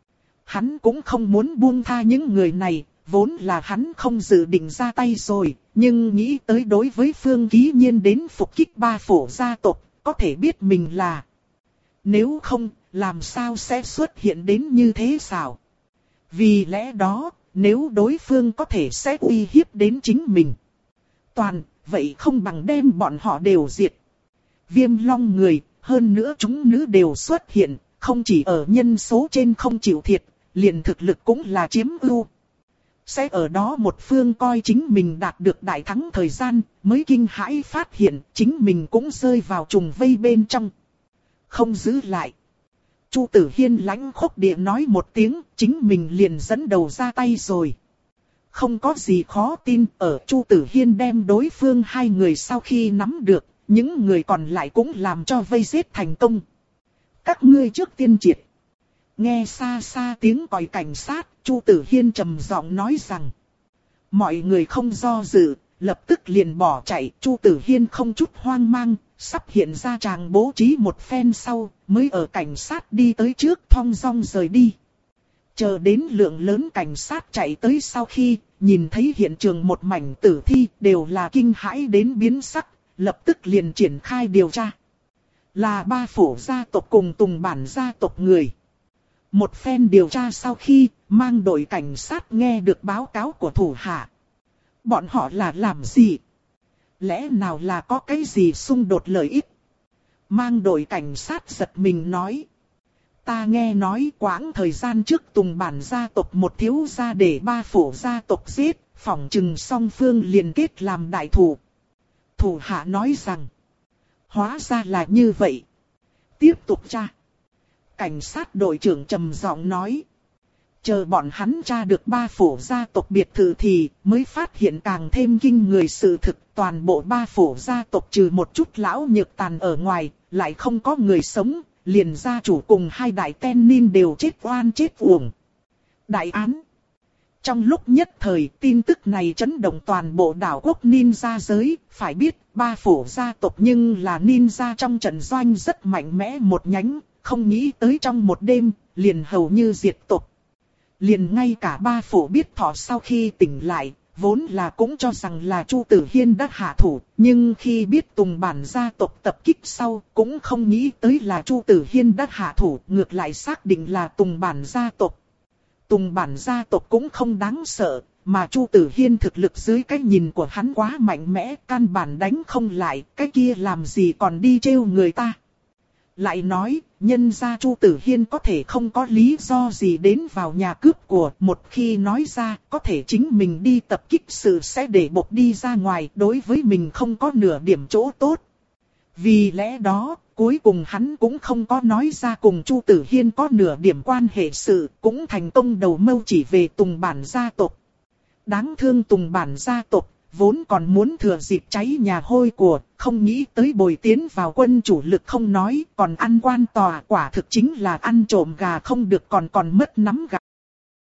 Hắn cũng không muốn buông tha những người này, vốn là hắn không dự định ra tay rồi, nhưng nghĩ tới đối với Phương Ký Nhiên đến phục kích ba phổ gia tộc, có thể biết mình là. Nếu không, làm sao sẽ xuất hiện đến như thế sao? Vì lẽ đó, nếu đối phương có thể sẽ uy hiếp đến chính mình. Toàn, vậy không bằng đem bọn họ đều diệt. Viêm Long người, hơn nữa chúng nữ đều xuất hiện, không chỉ ở nhân số trên không chịu thiệt, liền thực lực cũng là chiếm ưu. Sẽ ở đó một phương coi chính mình đạt được đại thắng thời gian, mới kinh hãi phát hiện chính mình cũng rơi vào trùng vây bên trong. Không giữ lại. Chu Tử Hiên lãnh khốc địa nói một tiếng, chính mình liền dẫn đầu ra tay rồi. Không có gì khó tin, ở Chu Tử Hiên đem đối phương hai người sau khi nắm được, những người còn lại cũng làm cho vây giết thành công. Các ngươi trước tiên triệt. Nghe xa xa tiếng còi cảnh sát, Chu Tử Hiên trầm giọng nói rằng. Mọi người không do dự, lập tức liền bỏ chạy. Chu Tử Hiên không chút hoang mang, sắp hiện ra tràng bố trí một phen sau, mới ở cảnh sát đi tới trước thong dong rời đi. Chờ đến lượng lớn cảnh sát chạy tới sau khi, nhìn thấy hiện trường một mảnh tử thi đều là kinh hãi đến biến sắc, lập tức liền triển khai điều tra. Là ba phổ gia tộc cùng Tùng Bản gia tộc người. Một phen điều tra sau khi, mang đội cảnh sát nghe được báo cáo của thủ hạ. Bọn họ là làm gì? Lẽ nào là có cái gì xung đột lợi ích? Mang đội cảnh sát giật mình nói. Ta nghe nói quãng thời gian trước Tùng Bản gia tộc một thiếu gia để ba phổ gia tộc giết, phỏng chừng song phương liền kết làm đại thủ. Thủ hạ nói rằng. Hóa ra là như vậy. Tiếp tục tra. Cảnh sát đội trưởng trầm giọng nói. Chờ bọn hắn tra được ba phổ gia tộc biệt thự thì mới phát hiện càng thêm kinh người sự thực. Toàn bộ ba phổ gia tộc trừ một chút lão nhược tàn ở ngoài, lại không có người sống. Liền gia chủ cùng hai đại ten nin đều chết oan chết uổng. đại án. Trong lúc nhất thời tin tức này chấn động toàn bộ đảo quốc ninja giới, phải biết ba phủ gia tộc nhưng là ninja trong trận doanh rất mạnh mẽ một nhánh, không nghĩ tới trong một đêm, liền hầu như diệt tộc. Liền ngay cả ba phủ biết thọ sau khi tỉnh lại, vốn là cũng cho rằng là Chu Tử Hiên đã hạ thủ, nhưng khi biết Tùng bản gia tộc tập kích sau, cũng không nghĩ tới là Chu Tử Hiên đã hạ thủ, ngược lại xác định là Tùng bản gia tộc. Tùng bản gia tộc cũng không đáng sợ, mà Chu Tử Hiên thực lực dưới cái nhìn của hắn quá mạnh mẽ, căn bản đánh không lại, cái kia làm gì còn đi trêu người ta. Lại nói, nhân gia Chu Tử Hiên có thể không có lý do gì đến vào nhà cướp của, một khi nói ra, có thể chính mình đi tập kích sự sẽ để bộc đi ra ngoài, đối với mình không có nửa điểm chỗ tốt. Vì lẽ đó, cuối cùng hắn cũng không có nói ra cùng Chu Tử Hiên có nửa điểm quan hệ sự, cũng thành công đầu mâu chỉ về Tùng bản gia tộc. Đáng thương Tùng bản gia tộc, vốn còn muốn thừa dịp cháy nhà hôi của, không nghĩ tới bồi tiến vào quân chủ lực không nói, còn ăn quan tòa, quả thực chính là ăn trộm gà không được còn còn mất nắm gà.